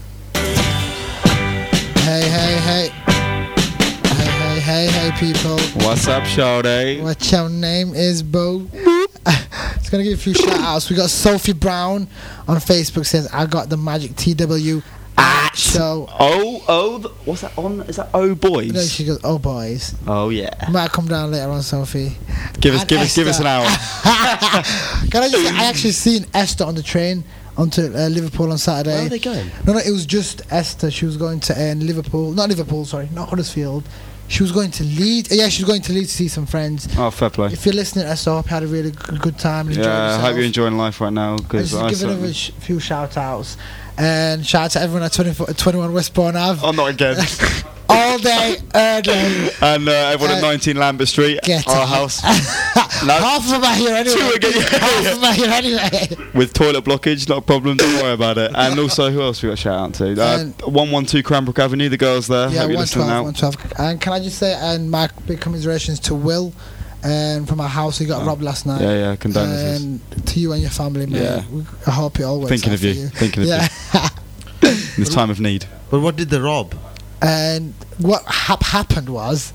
Hey, hey, hey. Hey, hey, hey, hey, people.
What's up, Shawty?
What your name is, boo? Just gonna give you a few shout outs. We got Sophie Brown on Facebook says, I got the Magic T W at show.
Oh, oh, th- what's that on? Is that Oh
Then
Boys?
she goes, oh boys.
Oh yeah.
Might come down later on, Sophie.
Give us,
And
give us, give us an
Esther.
hour.
Can I just say, I actually seen Esther on the train onto uh, Liverpool on Saturday.
Where are they going?
No, no, it was just Esther. She was going to uh, Liverpool, not Liverpool, sorry, not Huddersfield. She was going to Leeds. Yeah, she was going to Leeds to see some friends.
Oh, fair play.
If you're listening, Esther, I hope you had a really good, good time. And enjoyed
Yeah, I
yourself.
hope you're enjoying life right now.
I
Because
just
I
give another
certainly-
sh- few shout outs. And shout out to everyone at twenty-four, twenty-one Westbourne Ave.
Oh, not again.
All all day, all day.
And uh, everyone
Uh,
at nineteen Lambert Street,
Get
our
out.
house. No,
Half of them are here anyway.
Two again, yeah,
Half
yeah.
of them are here anyway.
with toilet blockage, not a problem. Don't worry about it. And also, who else we got to shout out to? Uh,
And-
one one two Cranbrook Avenue, the girls there.
Yeah,
Hope you're
one
listening
twelve,
now.
one twelve. And can I just say, and my big commiserations to Will, and from our house, he got
Oh.
robbed last night.
Yeah, yeah, condolences.
And to you and your family, mate.
Yeah.
We- I hope it all works
Thinking
out
of
for
you, thinking of
yeah.
In this time of need.
But what did they rob?
And what hap- happened was,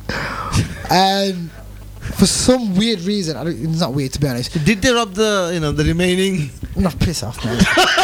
and for some weird reason, I don't, it's not weird to be honest.
Did they rob the, you know, the remaining,
Not piss off, man.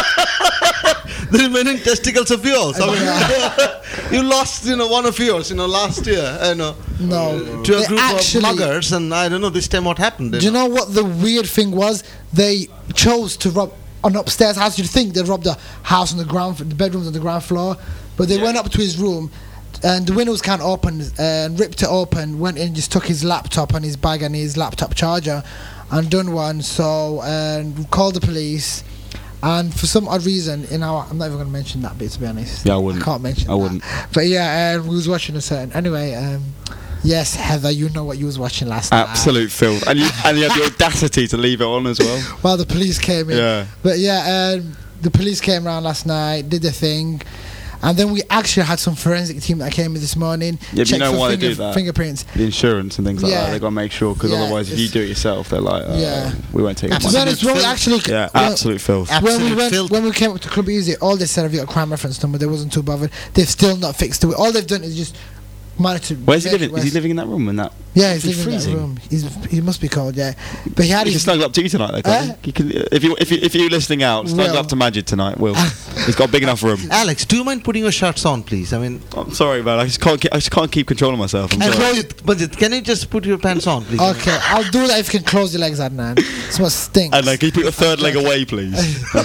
the remaining testicles of yours? I mean, you lost, you know, one of yours, you know, last year, you know,
No,
to a
They
group
actually-
of muggers, and I don't know this time what happened.
Do you know what the weird thing was? They chose to rob an upstairs house. You'd think they'd rob the house on the ground, the bedrooms on the ground floor, but they went up to his room, and the windows can't open, and ripped it open. Went in, just took his laptop and his bag and his laptop charger, and done one. So and called the police. And for some odd reason, in our, I'm not even going to mention that bit to be honest.
Yeah, I wouldn't.
I can't mention.
I
that.
wouldn't.
But yeah, um, we was watching a certain. Anyway, um, yes, Heather, you know what you was watching last night.
Absolute filth. And you, and you had the audacity to leave it on as well.
While the police came in.
Yeah.
But yeah, um, the police came around last night, did their thing, and then we actually had some forensic team that came in this morning.
Yeah, but you
checked
know
for
why they
finger-
do that?
Fingerprints.
The insurance and things like
Yeah.
that, they've got to make sure, because
Yeah,
otherwise, if you
it's-
do it yourself, they're like, uh,
Yeah.
we won't take your
To be
money.
honest, when we
filth.
actually
Yeah,
when-
absolute filth.
when we
Absolute
went
filth.
when we came up to Club Easy, all they said, "Have you got a crime reference number?" They wasn't too bothered. They've still not fixed it. All they've done is just managed to.
Where's he
make it
living? Is he
worse.
living in that room? In that?
Yeah, he's
He's
living in
freezing.
that room. He's he must be cold, yeah. But he had
You can
his.
snuggle up to you tonight, though, can't
Eh?
you? You can, if you if you if you're listening out, snuggle
Will.
up to Majid tonight. Will. He's got a big enough room.
Alex, do you mind putting your shirts on, please? I mean,
I'm sorry, man. I just can't. Keep, I just can't keep controlling myself. I'm
and
sorry.
close it, but can you just put your pants on, please?
Okay, I'll do that if you can close your legs, Adnan. It's what stinks.
And like, can you put your third leg away, please?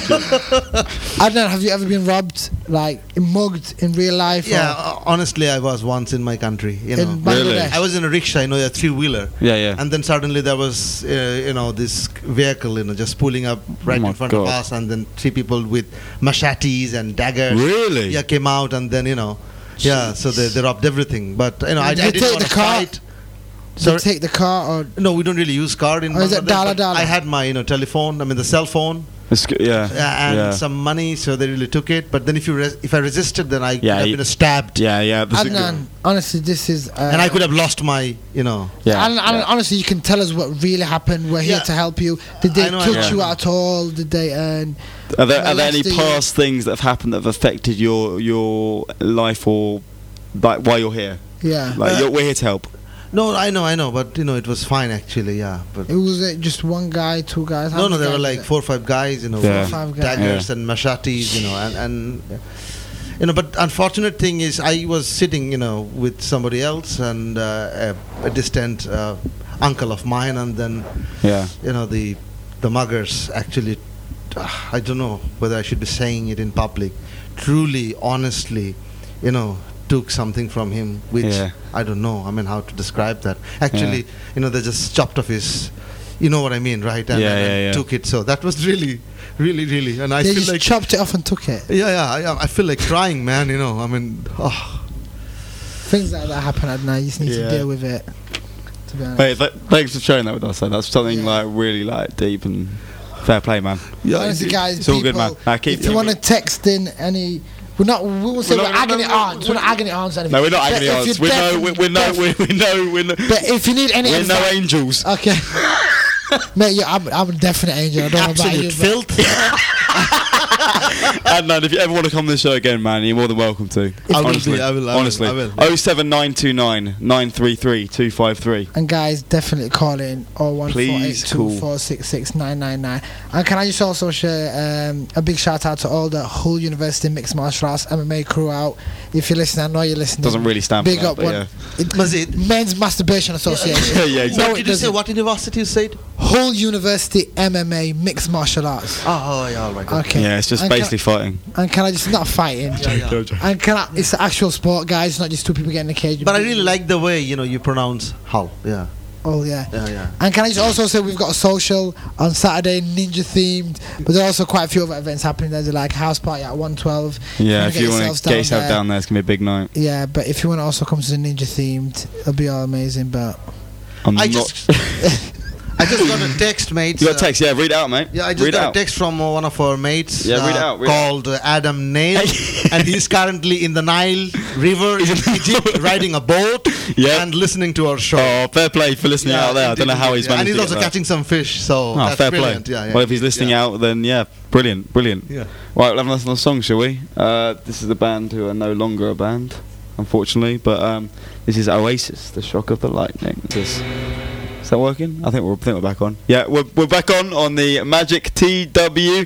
Adnan, have you ever been robbed, like mugged in real life?
Yeah,
or
uh, honestly, I was once in my country. You know,
in Bangladesh?
Really?
I was in a rickshaw, you know, a three wheeler.
Yeah, yeah.
And then suddenly there was, uh, you know, this vehicle, you know, just pulling up right
Oh my
in front
God.
of us, and then three people with machetes and daggers.
Really?
Yeah, came out, and then you know, yeah, so they, they robbed everything. But you know, I, I
Did they
didn't
take
want
the
to
car?
fight.
Did
Sorry?
you take the car or
No, we don't really use card in
Or is it
Bangladesh,
dollar,
but
dollar?
I had my, you know, telephone. I mean, the cell phone,
It's good, yeah.
uh, and
yeah.
some money, so they really took it. But then if you res- if I resisted, then I
Yeah,
could have
you-
been stabbed,
Yeah, yeah. that's a good-
Adnan? Honestly, this is. Uh,
and I could have lost my, you know.
Yeah.
And, and
yeah.
honestly, you can tell us what really happened. We're here
Yeah.
to help you. Did they
I know, I
touch
know.
you at all? Did they? Um,
Are there, are there any
molested you?
past things that have happened that have affected your your life or like while you're here?
yeah.
Like
Uh,
you're, we're here to help.
No, I know, I know, but you know, it was fine actually. Yeah, but
It was uh, just one guy, two guys. How
no, no,
many
there were
guys
like
was it?
four or five guys, you know,
Yeah.
with
Five guys.
daggers
Yeah.
and machetes, you know, and, and you know. But unfortunate thing is, I was sitting, you know, with somebody else and uh, a, a distant uh, uncle of mine, and then
Yeah.
you know the the muggers actually. Uh, I don't know whether I should be saying it in public. Truly, honestly, you know, took something from him, which
Yeah.
I don't know. I mean, how to describe that? Actually, you know, they just chopped off his. You know what I mean, right? And,
Yeah,
and,
yeah,
and
yeah.
took it. So that was really, really, really. And I
They
feel
just
like,
chopped it off and took it.
yeah, yeah. I, I feel like crying, man. You know, I mean, oh.
Things like that happen at night. You just need
Yeah.
to deal with it. To be honest.
Hey, th- thanks for sharing that with us. though. That's something
Yeah.
like really like deep and fair play, man.
yeah.
Honestly,
it-
guys,
it's all good,
people,
man. Uh, keep-
if you want to text in any, we're not. We won't say
We're
we're,
not-
agony
no, no,
aunts. We're not agony aunts. or anything.
No, we're not
But
agony
if
aunts.
you're
We know,
def-
we, we know, we, we know, we know.
But if you need any
We're no
advice,
angels.
okay. Mate, yeah, I'm, I'm a definite angel. I don't know about you.
Absolute
but-
filth.
And man, if you ever want to come on the show again, man, you're more than welcome to.
I will
honestly,
be, I will, I will,
honestly.
I will.
oh seven nine two nine nine three three two five three.
And guys, definitely call in oh one four eight
Please
two
call.
four six six nine nine nine. And can I just also share um, a big shout out to all the Hull University Mixed Martial Arts M M A crew out. If you're listening, I know you're listening.
Doesn't really stand for
Big
that,
up
but
one.
yeah.
It-
Mazid.
Men's Masturbation Association.
Yeah, yeah, exactly.
No,
What
it
did you say?
doesn't.
What university you said?
Hull University M M A Mixed Martial Arts.
Oh, oh yeah, all right.
Okay.
Yeah, it's just
And
basically fighting.
Can, and can I just not fighting?
Yeah, yeah.
And can I? It's an actual sport, guys. Not just two people getting in the cage.
But I really like the way, you know, you pronounce Hull. Yeah.
Oh yeah.
Yeah, yeah.
And can I just also say we've got a social on Saturday, ninja themed, but there are also quite a few other events happening. There's like house party at one twelve.
Yeah, if you want
yourselves
to get yourself down there, it's gonna be a big night.
Yeah, but if you want to also come to the ninja themed, it'll be all amazing. But
I'm
I
not.
just, I just got a text, mate.
You got a text? Yeah, read it out, mate.
Yeah, I just
read it
got
out.
a text from uh, one of our mates.
Yeah, read it
uh,
out, read it
called uh, Adam Nail, and he's currently in the Nile River in Egypt, riding a boat
Yeah.
and listening to our show.
Oh, fair play for listening
Yeah,
out there. I don't know how he's
yeah.
managed
And he's
to
also
get that.
catching some fish, so
Oh,
that's
fair play.
brilliant. Yeah, yeah.
Well, if he's listening
yeah.
out, then yeah, brilliant, brilliant.
Yeah.
Right, we'll have another song, shall we? Uh, this is the band who are no longer a band, unfortunately, but um, this is Oasis, The Shock of the Lightning. This, is that working? I think we're, I think we're back on. Yeah, we're, we're back on on the Magic T W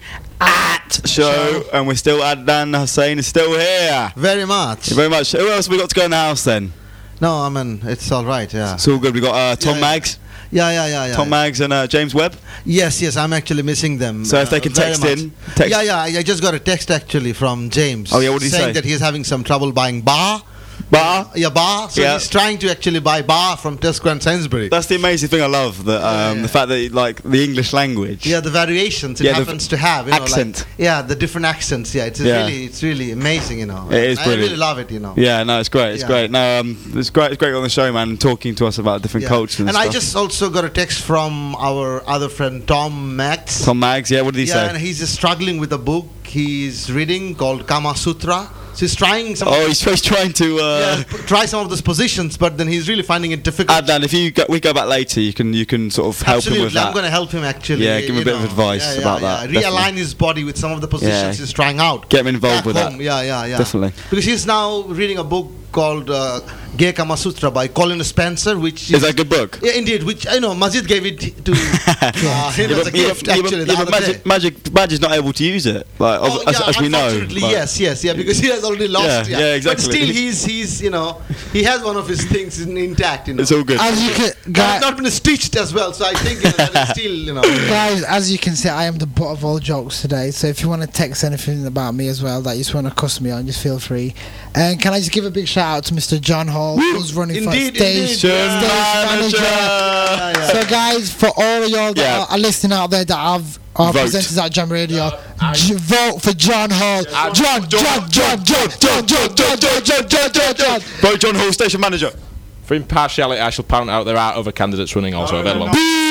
at show, and we're still, Adnan Hussain is still here.
Very much.
Thank you very much. Who else have we got to go in the house then?
No, I mean, it's all right, yeah.
It's all good. We've got uh, Tom
Yeah, yeah.
Maggs.
Yeah, yeah, yeah, yeah.
Tom Maggs and uh, James Webb.
Yes, yes, I'm actually missing them.
So if they
uh,
can
very
text
much.
in, text-
Yeah, yeah, I just got a text actually from James.
Oh, yeah, what did he
saying
say?
that he's having some trouble buying bar.
Bar.
Yeah, bar. So
Yeah.
he's trying to actually buy bar from Tesco and Sainsbury.
That's the amazing thing I love. That um,
Yeah, yeah.
the fact that like the English language.
Yeah, the variations it
Yeah, the
happens to have. You know,
accent.
Like, yeah, the different accents. Yeah, it's
Yeah.
really, it's really amazing. You know,
It is
I
brilliant.
really love it. You know.
Yeah, no, it's great. It's
Yeah.
great. No, um, it's great. It's great on the show, man, and talking to us about different
Yeah.
cultures and,
And
stuff.
I just also got a text from our other friend Tom Max.
Tom Maggs. Yeah, what did he
yeah,
say?
and he's just struggling with a book he's reading called Kama Sutra. So he's trying some.
Oh, he's, he's trying to. Uh,
yeah, p- try some of those positions, but then he's really finding it difficult.
Adnan, if you go, we go back later, you can you can sort of help
Absolutely,
him with that.
I'm going to help him actually.
Yeah, give him a
you
bit of
know.
advice
Yeah, yeah,
about
yeah.
that,
Realign
definitely.
his body with some of the positions
Yeah.
he's trying out.
Get him involved
Back
with
home.
that.
Yeah, yeah, yeah.
Definitely.
Because he's now reading a book called uh, Gay Kama Sutra by Colin Spencer, which
Is that a good book?
Yeah, indeed. Which I know Majid gave it to uh, him
Yeah,
as a
but- yeah,
gift
but- yeah,
actually
but-
the
yeah,
other
but
day.
Magic, Magic, Magic's not able to use it, like
Oh,
as,
yeah,
as we know.
unfortunately,
but-
yes, yes, yeah, because he has already lost.
Yeah,
Yeah,
yeah, exactly.
But still, he's he's you know he has one of his things in, intact. You know,
It's all good.
as you can,
But
guys,
it's not been stitched as well, so I think you know, that it's still you know.
guys, as you can see, I am the butt of all jokes today. So if you want to text anything about me as well that you just want to cuss me on, just feel free. And can I just give a big shout out to Mister John Hall, who's running
Indeed,
for stage,
indeed.
stage
Yeah.
manager.
Yeah, yeah.
So guys, for all of y'all that
Yeah.
are, are listening out there that have our
Vote.
presenters at Jam Radio, j- vote for John Hall. John, John, John, John, John, John, John, John, John, John, John, John, John.
Vote John Hall, station manager.
For impartiality, I shall point out there are other candidates running also available.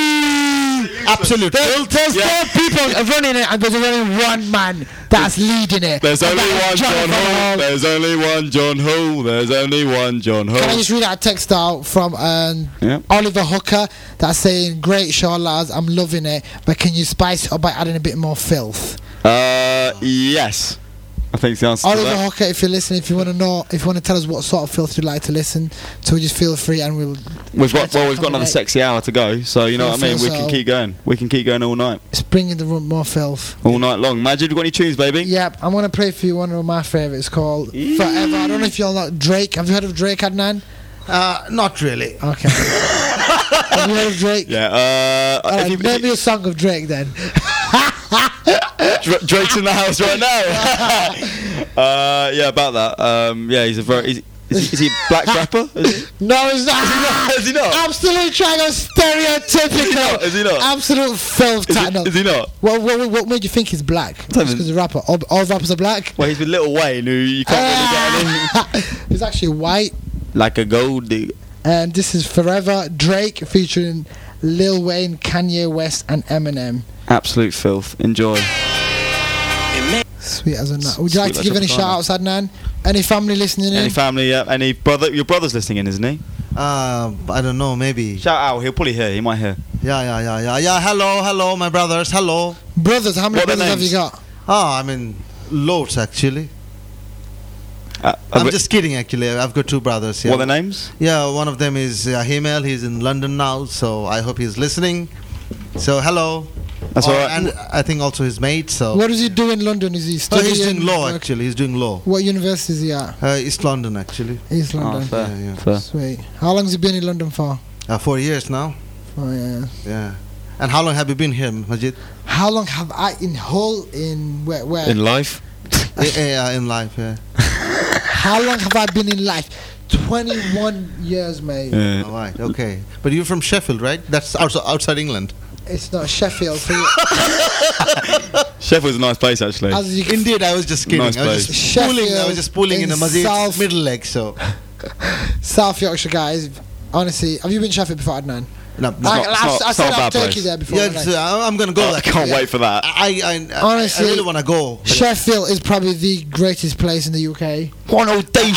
Absolutely.
There, there's
Yeah.
four people running it, and there's only one man that's leading it.
There's
And
only
that
one
is
John
Jonathan
Hall. There's only one John Hall. There's only one John
Can I
Hall.
just read out a text out from um,
Yeah.
Oliver Hooker that's saying, "Great show, lads. I'm loving it, but can you spice it up by adding a bit more filth?"
Uh, yes. I think it's the answer to
Oliver
that.
Hooker, if you're listening, if you want to know, if you want to tell us what sort of filth you'd like to listen to, just feel free, and we'll
We've got
try
well,
to
we've got another
accommodate.
sexy hour to go, so you know
I
what I mean.
feel
We can
so.
keep going. We can keep going all night,
Just bring in the room more filth.
all night long. Majid, you got any tunes, baby?
Yep, I'm gonna play for you one of my favourites called "Forever." I don't know if y'all know Drake. Have you heard of Drake, Adnan?
Uh, not really.
Okay. Have you heard of Drake?
Yeah. Uh,
Alright,
if you,
name me a song of Drake then.
Dra- Drake's in the house right now. uh, yeah, about that. Um, yeah, he's a very. He's, is, he, is he a black rapper? Is he?
No, it's not.
Is he not?
Absolute trying to stereotypical.
Is he not?
Absolute filth.
Is,
Tighten
he,
up.
is he not?
What, what, what made you think he's black? Just
Tell me.
because he's a rapper. All, all rappers are black.
Well, he's with Lil Wayne, who you can't really get in.
He's actually white.
Like a gold digger.
And this is Forever, Drake featuring Lil Wayne, Kanye West, and Eminem.
Absolute filth. Enjoy.
Sweet as a nut. Would you like
Sweet
to give
as a
any shout outs, Adnan? Any family listening in?
Any family? Yeah. Any brother? Your brother's listening in, isn't he?
Uh, I don't know. Maybe.
Shout out. He'll probably hear. He might hear.
Yeah, yeah, yeah, yeah, yeah. Hello, hello, my brothers. Hello.
Brothers, how many
What are
brothers
their
have you
names?
got?
Ah, I mean, loads actually.
Uh,
I'm
uh,
just kidding. Actually, I've got two brothers. Yeah.
What are their names?
Yeah, one of them is uh, Himel. He's in London now, so I hope he's listening. So hello.
That's
Oh,
all right.
And I think also his mate. So.
What does he do in London? Is he
Oh,
studying?
he's doing law
work-
actually. He's doing law.
What university is he at?
Uh, East London actually.
East
Oh,
London.
fair.
Yeah, yeah.
fair.
Sweet. How long has he been in London for?
Uh, four years now.
Oh yeah.
Yeah. And how long have you been here, Majid?
How long have I in whole in where where?
In life.
yeah, yeah, in life. Yeah.
How long have I been in life? twenty-one years, mate.
Yeah.
All right, okay. But you're from Sheffield, right? That's outside, outside England.
It's not Sheffield. So
Sheffield's a nice place, actually.
as you can
Indeed, I was just kidding.
Nice
I was just
place.
pulling. I
Sheffield
was just pulling in,
in
a Mazid's
South-
middle leg. So
South Yorkshire guys, honestly, have you been to Sheffield before, Adnan?
no,
I,
no.
not-
I,
it's not-
I
it's
said
not a
I've
bad
Turkey
place.
there before.
yeah,
haven't
it's,
I?
uh, I'm gonna go.
I
actually.
can't
Yeah.
wait for that.
I, I, I,
Honestly,
I really want to go.
Sheffield is probably the greatest place in the U K.
What an audacious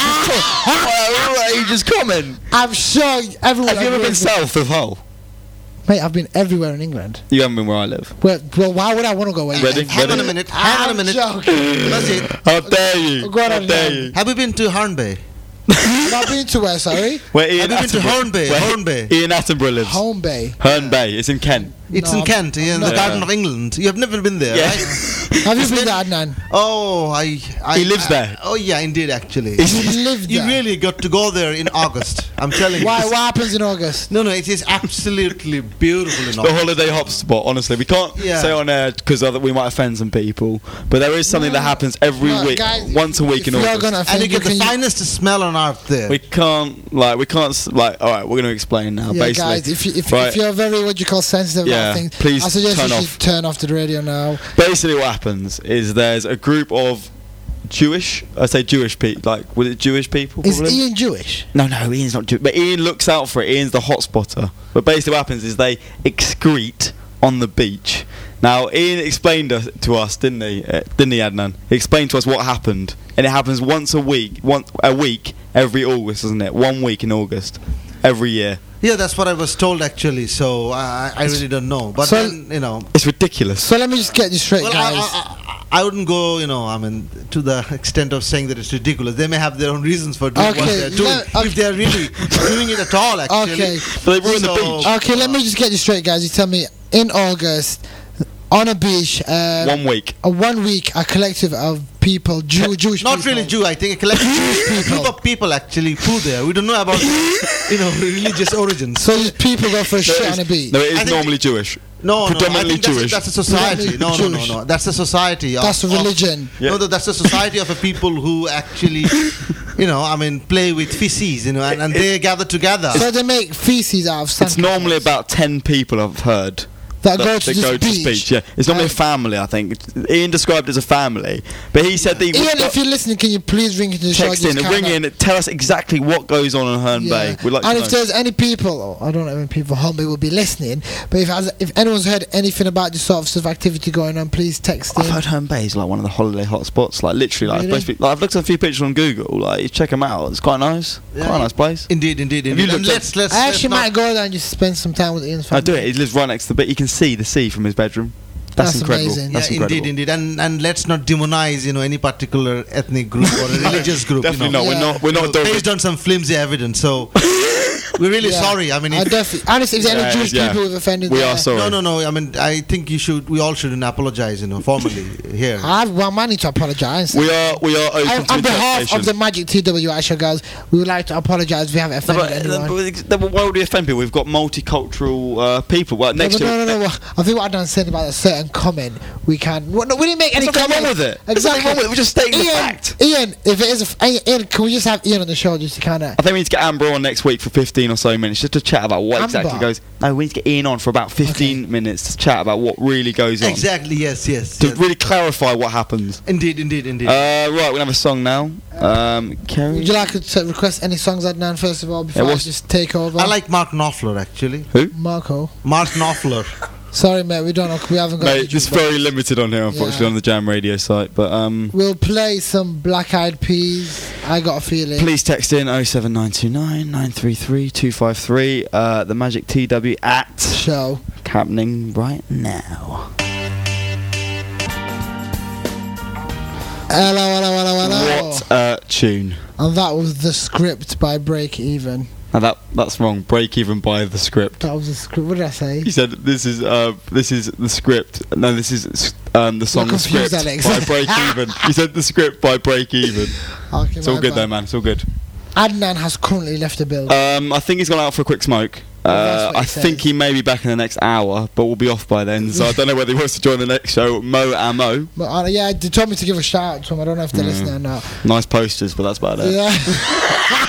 comment! You just comment.
I'm sure everyone.
Have you ever been
agrees.
south of Hull?
Mate, I've been everywhere in England.
You haven't been where I live.
Well, well why would I want to go where you
Reading?
Hang on a
Reading?
minute. Hang on a
I'm
minute.
joking.
Mazid,
How dare you?
Go on,
How dare
Adnan.
you?
have you been to Hornby?
Have I been to where, sorry?
Where Ian
Have you been to
Attenborough-
Hornby?
where
Hornby.
Ian Attenborough lives.
Home Bay.
Herne Bay. It's in Kent.
It's
No,
in Kent, yeah, in the
no.
Garden of England. You have never been there,
Yeah.
right?
Have you been there, Adnan?
Oh, I, I.
He lives
I-
there.
Oh, yeah, indeed, actually.
You lived
You
there.
really got to go there in August. I'm telling you.
Why? What happens in August?
No, no, it is absolutely beautiful in
The
August.
holiday hop spot, honestly. We can't
Yeah.
say on air because we might offend some people, but there is something that happens every
Look,
week,
guys,
once a week
if
in
you're
August.
gonna
And
offend
you get the
can
finest smell on earth there.
We can't, like, we can't, s- like, all right, we're going to explain now,
Yeah,
basically.
guys, if, you, if,
Right.
if you're very, what you call, sensitive
Yeah,
about things,
please
I suggest
turn
you
off.
should turn off the radio now.
Basically, what happens is there's a group of Jewish, I say Jewish people, like, was it Jewish people?
Is
Probably?
Ian Jewish?
No, no, Ian's not Jewish. But Ian looks out for it. Ian's the hot spotter. But basically what happens is they excrete on the beach. Now, Ian explained us, to us, didn't he? Uh, didn't he, Adnan? He explained to us what happened. And it happens once a week, once a week every August, isn't it? One week in August, every year.
Yeah, that's what I was told actually. So I, I really don't know. But
So-
then, you know,
It's ridiculous.
So let me just get this straight,
well,
guys.
I, I, I, I wouldn't go, you know, I mean, to the extent of saying that it's ridiculous. They may have their own reasons for doing what
Okay,
they're doing.
let- okay.
If they're really doing it at all, actually.
Okay.
But they ruined the
So-
beach.
Okay, let me just get this straight, guys. You tell me, in August, on a beach, uh,
One week.
a one week, a collective of people, Jew, Jewish
Not
people.
really Jew. I think a collective group of people actually flew there. We don't know about, you know, religious origins.
So these people go for a
No,
shit
it's-
on a beach.
No, it
I
is
think-
normally Jewish.
No, no, I
Predominantly
think that's a,
Jewish.
that's a society. No, no, no,
Jewish.
no. That's a society. Of,
That's a
of-
religion.
Yeah.
No, no, that's a society of a people who actually, you know, I mean, play with feces, you know, and, and they gather together.
So they make feces out of sand.
It's normally about ten people, I've heard.
that go to
that
this
go to
beach.
this beach. Yeah, it's normally
Um,
a family. I think Ian described it as a family, but he said that he would
Ian,
go-
if you're listening, can you please ring into the show?
text
just
in and
kinda-
ring in, tell us exactly what goes on in Herne
Yeah.
Bay. We'd like
and
to
if
know.
there's any people, oh, I don't know if people home will be listening, but if has, if anyone's heard anything about this sort of stuff activity going on, please text
I've
in.
heard Herne Bay is like one of the holiday hotspots. Like literally, like,
Really?
supposed to be, like I've looked at a few pictures on Google. Like you check them out. It's quite nice.
Yeah.
Quite a nice place.
Indeed, indeed,
Have you
indeed. And
looked at-
let's, let's,
I
let's
actually
not-
might go there and just spend some time with Ian's
I
family.
do it. He lives right next to the beach. You can see the sea from his bedroom. That's,
That's
incredible.
amazing.
That's
yeah,
incredible.
indeed, indeed, and and let's not demonize, you know, any particular ethnic group or a religious group.
Definitely
you know,
not. We're
Yeah.
not. We're
You
not.
know,
doing
based on some flimsy evidence. So we're really
Yeah.
sorry. I mean,
I
if,
definitely. Honestly, if there's
Yeah,
any Jewish
yeah.
people who've offended
We
there,
are sorry.
no, no, no. I mean, I think you should. We all shouldn't apologize, you know, formally here.
I have one man need to apologise.
We are. We are open
On,
to
on behalf
interpretation.
of the Magic T W Asher girls, we would like to apologise if we haven't
No,
offended
but,
anyone.
but, but why would we offend people? We've got multicultural uh, people. Well,
No,
next
but
to
no, no, no, no. I think what Adnan said about a certain comment, we can. Well, no, we didn't make any
There's nothing
comment.
wrong with it. There's
Exactly.
nothing wrong with it. We're just stating the
Ian,
fact.
Ian, if it is, a f- Ian, Ian, can we just have Ian on the show just to kind of?
I think we need to get Amber on next week for fifteen or so minutes just to chat about what
Amber?
exactly goes. No, we need to get Ian on for about fifteen
Okay.
minutes to chat about what really goes on.
Exactly. Yes. Yes.
To
yes.
really clarify what happens.
Indeed. Indeed. Indeed.
Uh, right, we're gonna have a song now. Um, Kerry.
Would you like to request any songs, Adnan, first of all, before
Yeah,
I
what's-
just take over?
I like Mark Knopfler actually.
Who?
Marco.
Mark Knopfler.
Sorry, mate, we don't know. We haven't got.
Mate,
YouTube,
it's
but
very limited on here, unfortunately,
Yeah.
on the Jam Radio site. But um,
We'll play some Black Eyed Peas. I got a feeling.
please text in oh seven nine two nine nine three three two five three. Uh, the Magic T W Act
Show.
happening right now.
Hello, hello, hello, hello.
What a tune!
And that was The Script by Break Even.
Now that that's wrong. Break even by the script.
That was the script. What did I say?
He said this is uh this is the script. No, this is um the song
You're
The
confused,
Script
Alex.
by Break Even. He said the script by Break Even.
Okay,
It's all
my
good
bad.
though, man. It's all good.
Adnan has currently left the building.
Um, I think he's gone out for a quick smoke. Uh,
what
I
he
think
says.
he may be back in the next hour, but we'll be off by then. So I don't know whether he wants to join the next show. Mo Amo.
But uh, yeah, they told me to give a shout out to him. I don't know if they're
Mm.
listening or not.
Nice posters, but that's about it.
Yeah.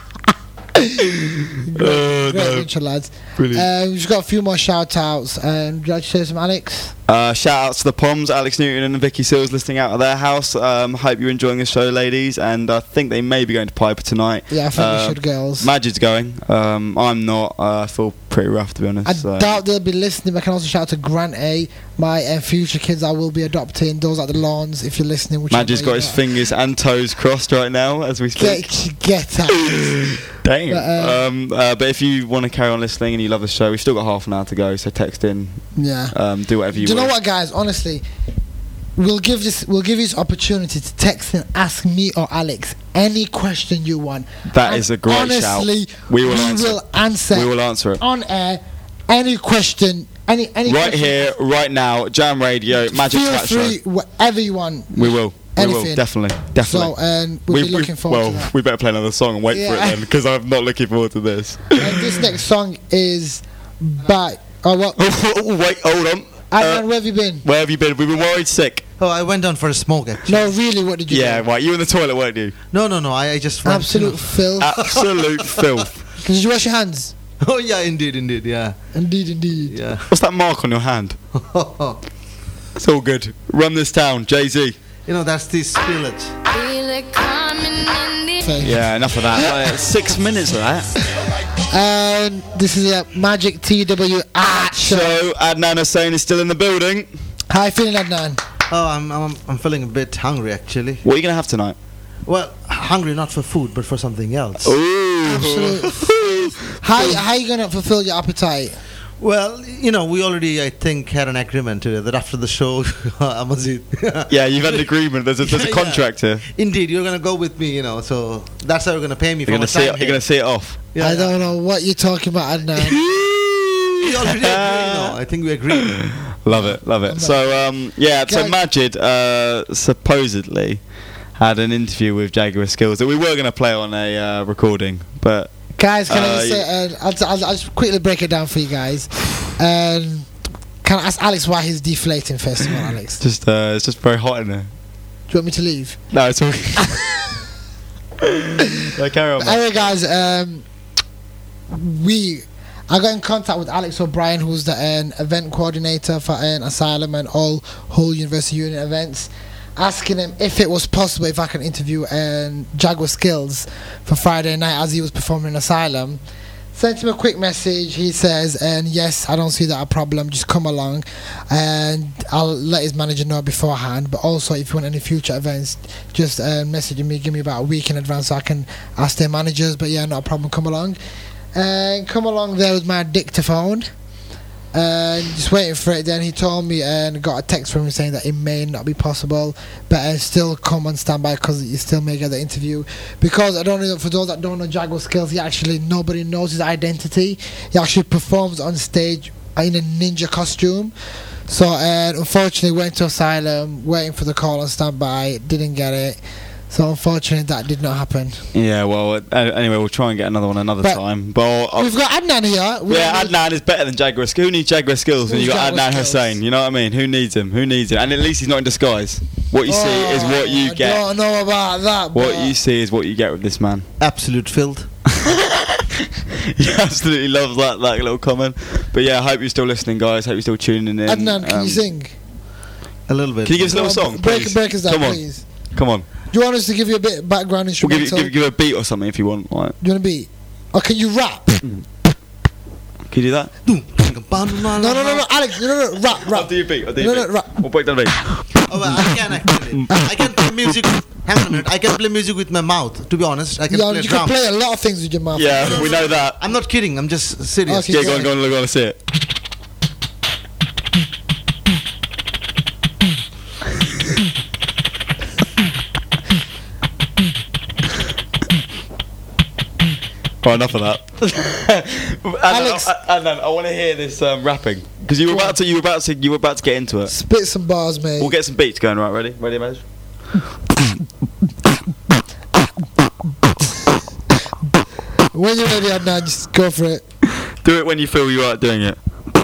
great
Oh,
great
no.
intro, lads.
Brilliant.
Um, we've just got a few more shout outs. Um, would you like to say some, Alex?
Uh, shout outs to the Poms, Alex Newton and Vicky Sills listening out of their house. Um, hope you're enjoying the show, ladies. And I think they may be going to Piper tonight.
Yeah, I think
Uh,
we should, girls.
Magid's going. Um, I'm not. Uh, I feel pretty rough, to be honest.
I
so.
doubt they'll be listening. But I can also shout out to Grant A, my uh, future kids I will be adopting. Those at the lawns, if you're listening. Which I
Magid's
know
got
you're
his
not.
fingers and toes crossed right now as we speak.
Get, get out.
Dang.
But, uh,
um, uh, but if you want to carry on listening and you love the show, we've still got half an hour to go, so text in.
Yeah.
Um, do whatever you
Do you
want.
know what, guys? Honestly, we'll give this we'll give you this opportunity to text and ask me or Alex any question you want.
That
And
is a great
honestly,
shout. We will answer.
will answer
We will answer it.
on air any question, any any
Right
question.
here, right now, Jam Radio, Magic
Feel
Chat
free,
Show.
whatever you want.
We will. We will,
Anything.
definitely. Definitely.
So, and we'll be looking forward
well,
to that.
we better play another song and wait for it
Yeah.
then, because I'm not looking forward to this.
And this next song is by. Oh, what?
oh, wait, hold on.
Adnan,
Uh,
where have you been?
where have you been? We've been worried sick.
Oh, I went down for a smoke actually.
No, really, what did you
Yeah,
do?
right. You were in the toilet, weren't you?
No, no, no. I, I just went,
Absolute filth.
Absolute filth.
Did you wash your hands?
Oh yeah, indeed, indeed, yeah,
Indeed, indeed.
yeah.
What's that mark on your hand? It's all good. Run this town, Jay-Z.
You know, that's the spillage.
Feel it coming in the
So-
Yeah, enough of that. Uh, six minutes of that.
And this is a Magic T W Art Show.
So, Adnan Hussain is still in the building.
How you feeling, Adnan?
Oh, I'm, I'm, I'm feeling a bit hungry actually.
What are you going to have tonight?
Well, hungry not for food, but for something else.
Ooh.
Absolute. How how you gonna fulfill your appetite?
Well, you know, we already, I think, had an agreement today that after the show, I must eat.
Yeah, you've had an agreement. There's a, there's a
Yeah,
contract here.
Indeed, you're gonna go with me, you know. So that's how you're gonna pay me
You're
for
going
my
to see
time
it, you're going to see it off.
Yeah,
I
yeah.
don't know what you're talking about, Adnan.
We already agreed, you know. I think we agreed.
Love it, love it. So, um, yeah, so
Guy-
Majid uh, supposedly had an interview with Jaguar Skills that we were going to play on a uh, recording, but
Guys, can I
Uh,
just say, uh, I'll, I'll, I'll just quickly break it down for you guys. Um, can I ask Alex why he's deflating first of all, Alex? Do
just uh, it's just very hot in there.
you want me to leave?
No, it's all. No, carry on, man.
Anyway, guys, um, we I got in contact with Alex O'Brien, who's the um, event coordinator for um, Asylum and all whole University Union events, asking him if it was possible if I can interview um, Jaguar Skills for Friday night as he was performing in Asylum. Sent him a quick message. He says, and yes, I don't see that a problem. Just come along, and I'll let his manager know beforehand. But also, if you want any future events, just uh, message me. Give me about a week in advance so I can ask their managers. But yeah, not a problem. Come along, and come along there with my dictaphone, and just waiting for it. Then he told me and got a text from him saying that it may not be possible, but uh, still come on standby because you still may get the interview. Because I don't know, for those that don't know Jaguar Skills, he actually nobody knows his identity. He actually performs on stage in a ninja costume. So uh, unfortunately went to Asylum, waiting for the call on standby, didn't get it. So unfortunately that did not happen.
Yeah, well, uh, anyway, we'll try and get another one another
But
time. But I'll,
We've got Adnan here. We
yeah,
have-
Adnan is better than Jaguar Skills. Who needs Jaguar Skills when
Who's
you got
Jaguar
Adnan
Skills?
Hussain? You know what I mean? Who needs him? Who needs him? And at least he's not in disguise. What you see is what you
Oh, I
get.
don't know about that.
What
but
you see is what you get with this man.
Absolute filth.
He absolutely loves that, that little comment. But yeah, I hope you're still listening, guys. Hope you're still tuning in.
Adnan, can
Um,
you sing?
A little bit.
Can you give us a
Go
little
on,
song?
break,
please?
break us down,
Come on,
please.
come on.
Do you want us to give you a bit of background
We'll give
instrumental?
you, give, give a beat or something if you want. Right.
Do you want a beat? Or can you rap?
Can you do that?
no,
No, no, no, no, Alex, no, no, no, rap, rap.
I'll do your beat. I'll do
No,
your
no,
beat.
rap.
We'll break down the beat.
Oh, well, I can actually. I can play music. Hang on a minute. I can play music with my mouth. To be honest, I can
Yeah,
play
you can
drums.
play a lot of things with your mouth.
Yeah, we know that.
I'm not kidding. I'm just serious.
Okay.
Yeah, go on, go on, go on, let's see it. Oh, enough of that.
Alex.
Adnan, I, Adnan, I want to hear this um, rapping because you were about to, you were about to, you were about to get into it.
Spit some bars, mate.
We'll get some beats going. Right, ready? Ready, Maj?
When you're ready, Adnan, just go for it.
Do Do it when you feel you are doing it.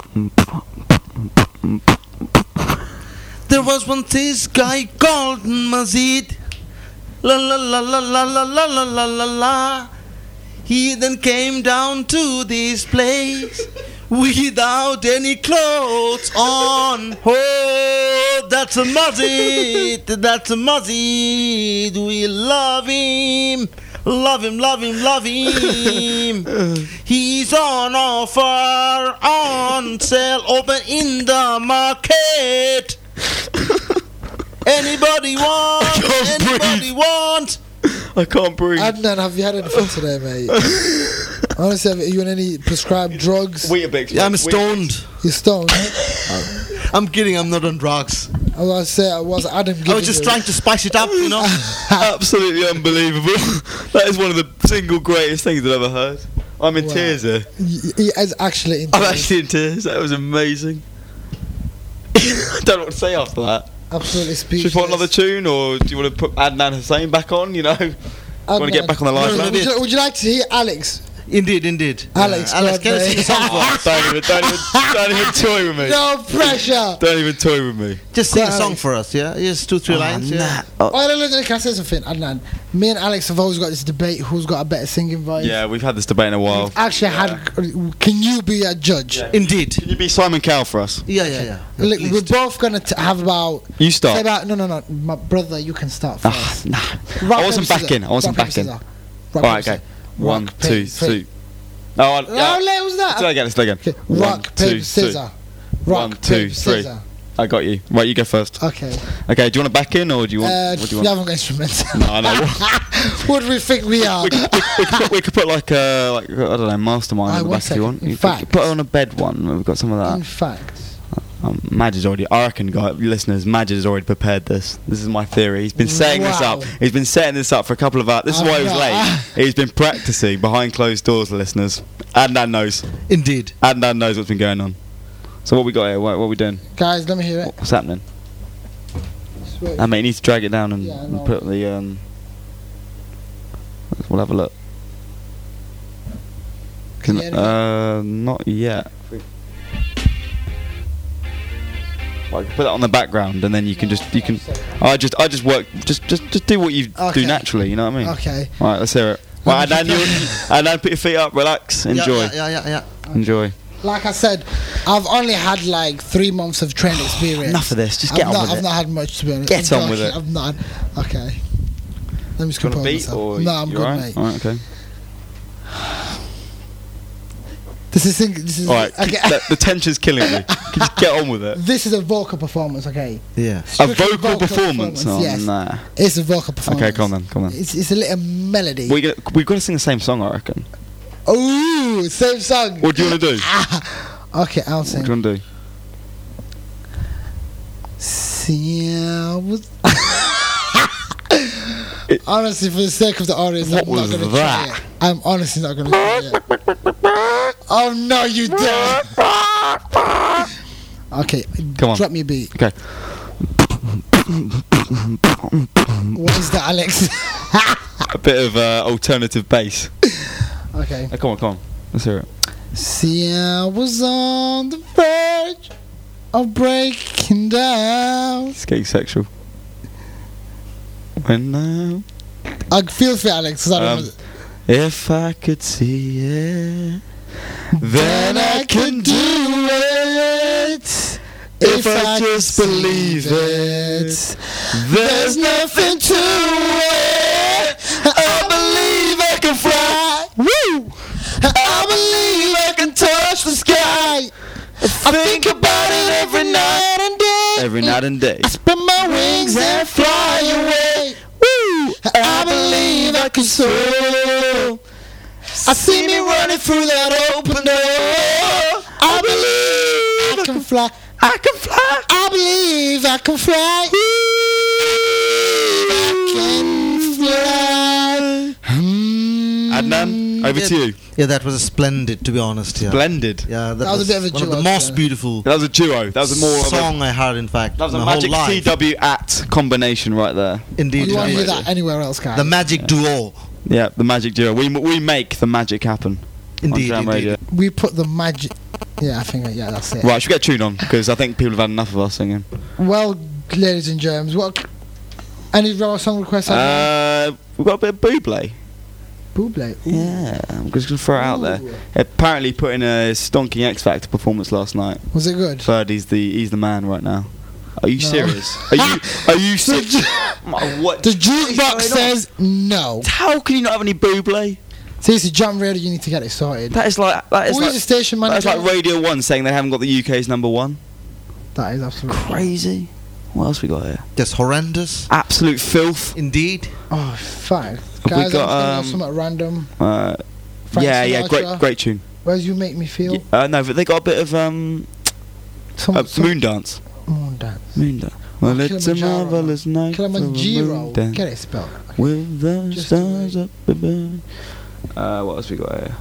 There was once this guy called Mazid. La la la la la la la la la la la. He then came down to this place without any clothes on. Oh, that's a Mazid. That's a Mazid. We love him. Love him, love him, love him. He's on offer, on sale, open in the market. Anybody want?
can't
Anybody
breathe.
want?
I can't breathe.
Adnan, have you had anything today, mate? Honestly, have you on any prescribed drugs?
Weetabix.
Yeah, I'm
Weetabix.
stoned.
You're stoned.
I'm kidding, I'm not on drugs.
I was say I was Adam.
I was just trying to spice it up, you know.
Absolutely unbelievable. That is one of the single greatest things I've ever heard. I'm in
Wow.
tears here.
He is actually in
I'm
tears.
actually in tears. That was amazing. I don't know what to say after that.
Absolutely
Should we
speechless.
put another tune, or do you want to put Adnan Hussain back on? You know, you want to get back on the
No,
line?
no,
now?
Would you, would you like to hear Alex?
Indeed, indeed.
Alex,
Uh, Alex,
go
can you
on,
sing a
mate.
song for us?
don't even, don't even, don't even toy with me.
No pressure.
Don't even toy with me.
Just sing a
Go on,
song
Alex.
for us, yeah? Just two, three lines, yeah?
Oh, no, no, no, can I say something, Adnan? Me and Alex have always got this debate who's got a better singing voice.
Yeah, we've had this debate in a while.
Actually, had. Can you be a judge?
Indeed.
Can you be Simon Cowell for us?
Yeah, yeah, yeah.
Look,
Please
we're
do.
both gonna t- have about.
You
Say
start.
about no, no, no. My brother, you can start first.
Ah, nah.
Rock,
I wasn't
paper,
back in. I
scissors.
wasn't
Rock,
back
paper,
in.
scissors.
All
Rock,
right,
paper,
okay. One,
Rock,
two,
paper,
three. No, I,
No,
yeah.
let was that.
Let's do it again. Let's do it again.
Okay.
One,
Rock,
two,
paper,
three.
scissors. Rock,
One, two,
paper,
three.
scissors.
I got you. Right, you go first.
Okay.
Okay, do you want to back in, or do you want?
Uh,
what do you
we
want?
haven't got instruments.
No, I know.
What do we think we are?
we, could, we, we, could put, we could put like a, like, I don't know, mastermind
Aye,
on the
one
back if you want.
second. In
You could
fact-
put it on a bed one. We've got some of
In
that.
fact,
Um, Madge is already. I reckon, guys, listeners, Madge has already prepared this. This is my theory. He's been setting this
Wow.
up. He's been setting this up for a couple of hours. This is
I'm
why he was
not-
late. He's been practicing behind closed doors, listeners. Adnan knows.
Indeed.
Adnan knows what's been going on. So what we got here? What, what are we doing?
guys, let me hear it.
What's happening?
Swear.
I mean, you need to drag it down and,
Yeah, I
and
know.
put the. Um, we'll have a look.
Can
Can,
you hear
uh, not yet. Well, I can put that on the background, and then you can just you can. I just I just work just just just do what you
Okay.
do naturally. You know what I mean?
Okay.
All right, let's hear it. Right, and then you and then put your feet up, relax, enjoy,
Yeah, yeah, yeah, yeah.
enjoy.
Like I said, I've only had like three months of training experience.
Enough of this. Just
I've
get on
not,
with
I've
it.
not had much to be honest.
Get
I'm
on with
joking,
it.
I've not. Had, okay. Let me just
Do you want
compose
a beat
myself.
or
No, I'm
you
good,
alright?
mate.
All right, okay.
This is this is
All right,
okay.
the, the tension's killing me. Can you just get on with it?
This is a vocal performance, okay?
Yeah.
A
Strictly
vocal performance? Oh,
yes.
nah.
It's a vocal performance.
Okay, come on then, come on.
It's, it's a little melody.
We gonna, we've got to sing the same song, I reckon.
Ooh, same song.
What do you want to do?
Ah, okay, I'll
What
sing.
do you want to do?
See, I was.
It-
honestly, for the sake of the audience,
What
I'm not
was
gonna
that?
try it. I'm honestly not gonna try it. Oh no, you don't. Okay,
Come on.
drop me a beat.
Okay.
What is that, Alex?
A bit of uh, alternative bass.
Okay.
Oh, come on, come on. Let's hear it.
See, I was on the verge of breaking down.
It's getting sexual. When now,
I feel for Alex. 'cause I don't
Um,
know.
if I could see it, then I can do it. If I just believe it, there's nothing to it. I believe I can fly. Woo! I believe I can touch the sky. I think about it every night and day. Every night and day.
I spread my wings and fly away.
Woo!
I believe I can soar. I see me running through that open door. I believe I can fly.
I can fly.
I believe I can fly. I can fly. Hmm.
Adnan, over to you.
Yeah, that was splendid, to be honest. Yeah.
Blended.
Yeah, that,
That was a bit of a
one of
duo,
the most
yeah.
beautiful
That was a duo. That was a more of a,
song I heard, in fact.
that was
in
a
my whole
magic
life.
T W at combination right there.
Indeed.
You won't hear
indeed.
that anywhere else, guys.
The magic duo.
Yeah, the magic duo. We we make the magic happen.
Indeed,
on Jam
indeed.
Radio.
We put the magic. Yeah, I think yeah, that's it.
Right, should we get a tune on? Because I think people have had enough of us singing.
Well, ladies and germs, what? Any raw song requests?
Uh, we've got a bit of Bublé.
Bublé. Ooh.
Yeah, I'm just going to throw it out there.
Ooh.
Apparently put in a stonking X Factor performance last night.
Was it good?
Heard he's the he's the man right now. Are you
No.
serious? Are you are you
The,
serious?
ju-
What?
the
what is
jukebox
going on?
says no.
How can you not have any Bublé?
Seriously, Jam Radio, you need to get it sorted.
That is like that is
Who is
like,
the station
that's
manager?
like Radio One saying they haven't got the U K's number one.
That is absolutely
Crazy. What else we got here?
Just horrendous.
Absolute filth.
Indeed.
Oh, fine.
we
Guys,
got,
I'm
um,
just something at random.
Uh,
Frank
yeah, yeah, great,
Sinatra.
great tune.
Where's You Make Me Feel?
Yeah, uh, no, but they got a bit of um,
Some,
uh,
some
moon dance.
Moon dance.
Moon dance. Well, it's a
Kilimanjaro.
marvelous night for a
Kilimanjaro.
moon dance
Get it spelled.
with the
Just
stars
do
up above. Uh, what else we got here?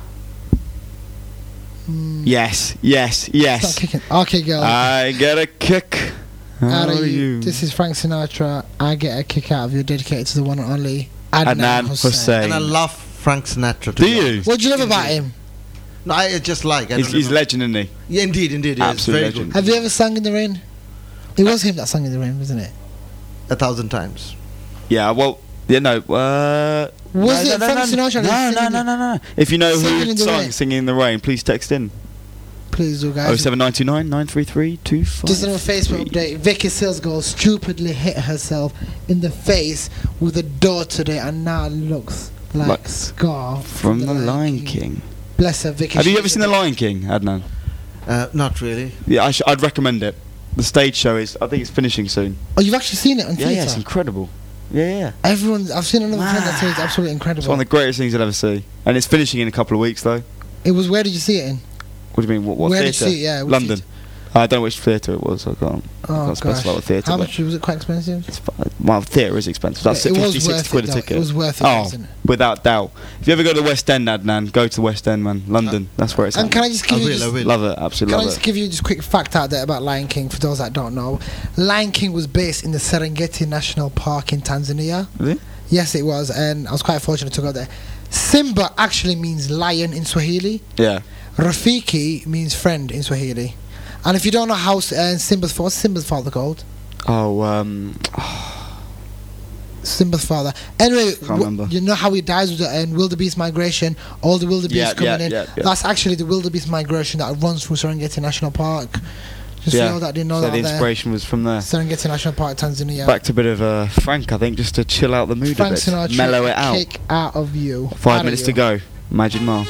Mm,
Yes, yes,
It's
yes.
not kicking. Okay, girl.
I get a kick
out
out
of
of
you.
you.
This is Frank Sinatra. I get a kick out of you. Dedicated to the one and only Adnan,
Adnan
Hussein.
Hussein.
And I love Frank Sinatra. to
Do
be
you?
honest.
What do you love about him?
No, I just like. I
He's,
don't
he's
know.
legend, isn't he?
Yeah, indeed, indeed. Yeah, it's
Absolute
very
legend.
good.
Have you ever sung in the rain? It was him that sang in the rain, wasn't it?
A thousand times.
Yeah, well, yeah, no. Uh,
Was
no,
it
no,
Frank
no,
Sinatra?
No,
that's
no,
singing
no,
it?
no, no. If you know
Singing
who
in the
sung
rain.
Singing in the Rain, please text in.
Please do,
Oh
guys.
seven nine two nine nine three three two five.
Just another Facebook update. Vicky Silsgirl stupidly hit herself in the face with a door today and now looks like,
Like
Scar
From the Lion King.
Bless her, Vicky.
Have you
She's
ever seen
a-
The Lion King, Adnan?
Uh, not really.
Yeah, I sh- I'd recommend it. The stage show is, I think it's finishing soon.
Oh, you've actually seen it on
Yeah,
theatre?
yeah, it's incredible. Yeah, yeah.
Everyone, I've seen another friend that says it's absolutely
It's
incredible.
one of the greatest things I'd ever see. And it's finishing in a couple of weeks, though.
It was, where did you see it in?
What do you mean? What, what
Where did you
theatre?
see it? Yeah, which
London.
theatre?
I don't know which theatre it was. I can't. I
Oh,
can't specify
gosh.
what theatre.
How
but
much was it? Quite expensive?
It's fi- well, theatre is expensive. That's
Yeah, it was
fifty, sixty
worth
quid
it,
a
though.
ticket.
It was worth it,
Oh,
wasn't it?
without doubt. If you ever go to the West End, Adnan, go to the West End, man. London. That's where it's
And
at.
can I just give
I
you
will,
just,
I will.
Love it. Absolutely
Can I
love
just
it.
give you just a quick fact out there about Lion King for those that don't know? Lion King was based in the Serengeti National Park in Tanzania.
Really?
Yes, it was, and I was quite fortunate to go there. Simba actually means lion in Swahili.
Yeah.
Rafiki means friend in Swahili. And if you don't know how uh, Simba's father, what's Simba's father called?
Oh, um,
Simba's father. Anyway,
Can't
w-
remember.
you know how he dies with the uh, wildebeest migration, all the wildebeest
Yeah,
coming
yeah,
in.
yeah, yeah.
That's actually the wildebeest migration that runs through Serengeti National Park. Just
yeah.
for all that didn't know
so
that
the
there.
inspiration was from there.
Serengeti National Park, Tanzania.
Back to a bit of uh, Frank, I think, just to chill out the mood
Frank
a bit.
Sinatra,
Mellow it out.
Kick out of you.
Five
Out of
minutes
you.
to go. Magic Mile.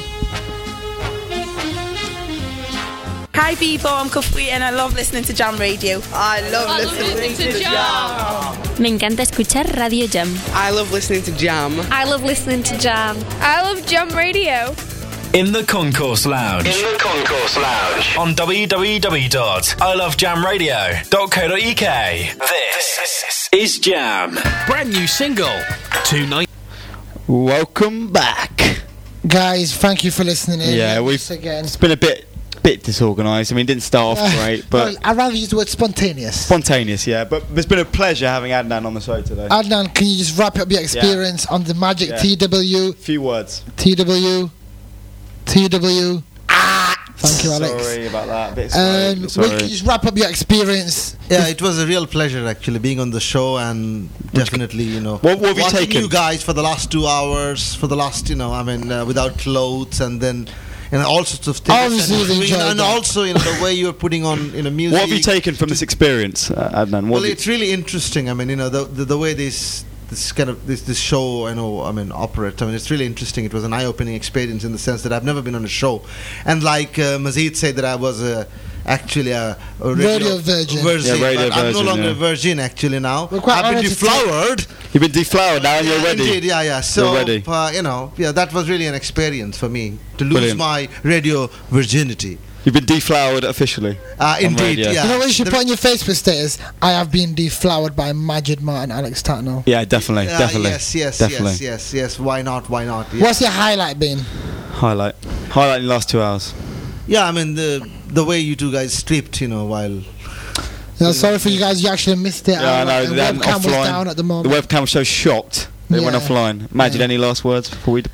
Hi people, I'm Cuffwee and I love listening to Jam Radio. I love listening to Jam.
Me encanta escuchar Radio Jam.
I love listening to Jam.
I love listening to Jam.
I love Jam Radio.
In the Concourse Lounge. In the Concourse Lounge. On w w w dot i love jam radio dot co dot u k. This is Jam.
Brand new single. Two nights.
Welcome back.
Guys, thank you for listening in.
Yeah, we've
Once again.
it's been a bit bit disorganised. I mean, it didn't start off great, but
Well, I'd rather use the word spontaneous.
spontaneous, yeah. But it's been a pleasure having Adnan on the show today.
Adnan, can you just wrap up your experience on the Magic
Yeah.
T W,
few words.
T W, T W? Ah! Thank you, Alex.
Sorry about that. A bit sorry.
Um,
bit
well,
sorry.
can you just wrap up your experience?
Yeah, it was a real pleasure actually being on the show, and definitely, you know,
What- what have you
watching
taken?
you guys for the last two hours, for the last, you know, I mean, uh, without clothes, and then, you know, all sorts of things.
Obviously
and,
you've enjoyed
and
that.
also, you know, the way you're putting on, you know, music.
What have you taken from this experience, uh, Adnan? What
Well,
have you-
it's really interesting. I mean, you know, the the, the way this this kind of this this show, I know, I mean, operates. I mean, it's really interesting. It was an eye-opening experience in the sense that I've never been on a show, and like uh, Mazid said, that I was uh, actually a, a radio,
Radio virgin.
virgin,
Yeah, radio
but I'm no
virgin,
longer
yeah.
a virgin actually now.
We're quite
I've been
honoured to
deflowered.
You've been deflowered now and you're
Yeah,
ready.
Indeed, yeah, yeah. So,
You're ready.
Uh, you know, yeah, that was really an experience for me to lose
Brilliant.
my radio virginity.
You've been deflowered officially.
Uh,
on
indeed,
radio.
yeah.
You know what you should
The-
put on your Facebook status? I have been deflowered by Majid Martin, Alex Tatnell.
Yeah, definitely,
Uh,
definitely.
Yes, yes,
definitely.
yes, yes, yes. Why not? Why not? Yeah.
What's your highlight been?
Highlight. Highlight in the last two hours.
Yeah, I mean the the way you two guys stripped, you know, while
You know, sorry for you guys, you actually missed it.
Yeah, I
Our,
know.
uh,
then
webcam was
offline.
down at the
The
moment.
webcam was so shocked. They went
Yeah.
offline. Imagine
Yeah.
any last words before we depart?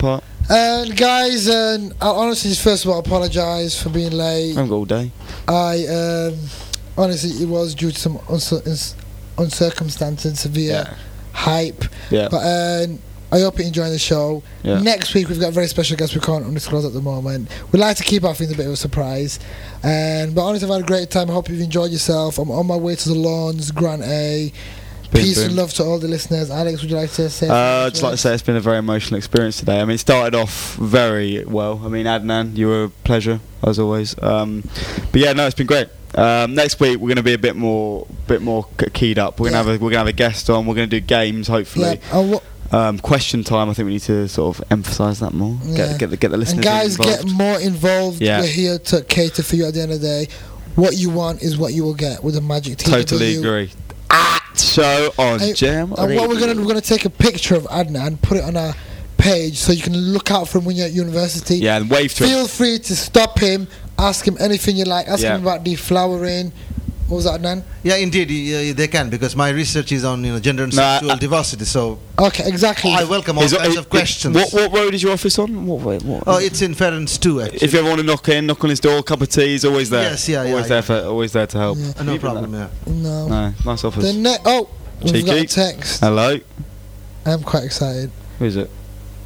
And guys, and I honestly just first of all apologise for being late.
I haven't got all day.
I um, honestly it was due to some uncir- uns- uncircumstances, severe
Yeah.
hype.
Yeah.
But um, I hope you're enjoying the show.
Yeah.
Next week we've got a very special guest we can't undisclose at the moment. We like to keep our things a bit of a surprise. And but honestly, I've had a great time. I hope you've enjoyed yourself. I'm on my way to the lawns, Grant A.
Boom,
Peace
boom.
and love to all the listeners. Alex, would you like to say?
Uh,
anything
I'd just like to say it's been a very emotional experience today. I mean, it started off very well. I mean, Adnan, you were a pleasure as always. Um, but yeah, no, it's been great. Um, next week we're going to be a bit more, bit more k- keyed up. We're going to
Yeah.
have a, we're going to have a guest on. We're going to do games, hopefully.
Yeah, and what-
Um, question time. I think we need to sort of emphasise that more.
Yeah.
Get, get the get the listeners
And guys,
involved.
get more involved.
Yeah.
We're here to cater for you at the end of the day. What you want is what you will get with the Magic T W.
Totally agree. At show on
And-
Jam.
And what we're gonna do, we're gonna take a picture of Adnan, put it on our page, so you can look out for him when you're at university.
Yeah, and wave to him.
Feel free to stop him, ask him anything you like, ask
Yeah.
him about deflowering. What was that, Adnan?
Yeah, indeed, uh, they can, because my research is on you know gender and
No,
sexual
I-
diversity. So
Okay, exactly.
I welcome all
Is it-
kinds
it-
of questions.
What, what road is your office on? What, what, what
Oh, it's in Ferens too, actually.
If you ever want to knock in, knock on his door, cup of tea, he's always there.
Yes, yeah, yeah,
always
yeah.
there for, always there to help.
Uh, no problem, yeah.
No.
No, nice office.
The ne- oh, we've got a
Cheeky.
text.
Hello.
I'm quite excited.
Who is it?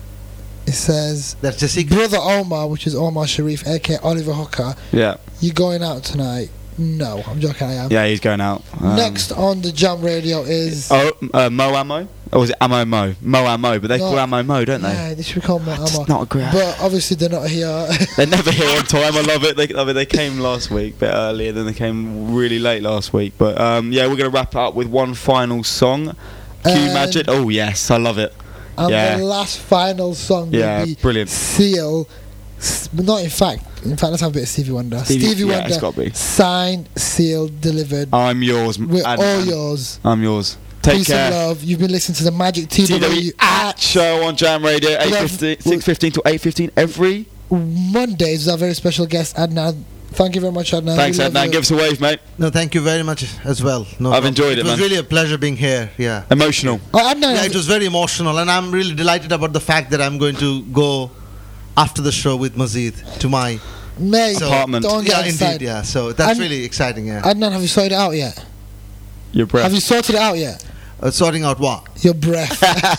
It says,
That's a secret.
Brother Omar, which is Omar Sharif, aka Oliver Hooker,
Yeah.
you going out tonight? No, I'm joking, I am.
Yeah, he's going out. Um,
Next on the Jam Radio is.
Oh, uh, Mo Ammo? Or was it Ammo Mo? Mo Ammo, but they
No.
call Ammo Mo, don't they?
Yeah, they should be called Mo
That's
Ammo.
not a great-
But obviously they're not here.
They're never here on time. I love it. They, I mean, they came last week, a bit earlier, then they came really late last week. But um, yeah, we're going to wrap it up with one final song. Q
And-
Magic. Oh, yes, I love it.
and
yeah.
the last final song
Yeah,
will be
brilliant.
Seal. s- But not in fact. In fact, let's have a bit of Stevie Wonder.
Stevie-
Stevie
yeah,
Wonder.
it's gotta be.
Signed, sealed, delivered.
I'm yours.
We're
Adnan.
all yours.
I'm yours. Take
Peace
care.
and love. You've been listening to the Magic T
T
W
W at show on Jam Radio, eight fifteen, six fifteen to eight fifteen every.
Mondays with our very special guest Adnan. Thank you very much, Adnan.
Thanks,
We love
Adnan.
you.
Give us a wave, mate.
No, thank you very much as well. No
I've
problem.
enjoyed it,
It was
man.
really a pleasure being here. Yeah.
Emotional.
Oh, Adnan,
Yeah, it was very emotional, and I'm really delighted about the fact that I'm going to go after the show with Mazid to my
Mate,
so-
Apartment.
don't
Yeah,
get excited.
indeed. Yeah. So that's
And-
really exciting. Yeah.
Adnan, have you sorted it out yet?
Your breath.
Have you sorted it out yet?
Uh, sorting out what?
Your breath.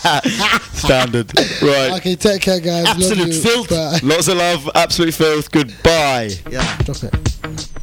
Standard. Right.
Okay, take care, guys. Love
Absolute
you.
filth.
Bye.
Lots of love. Absolute filth. Goodbye.
Yeah.
Drop it.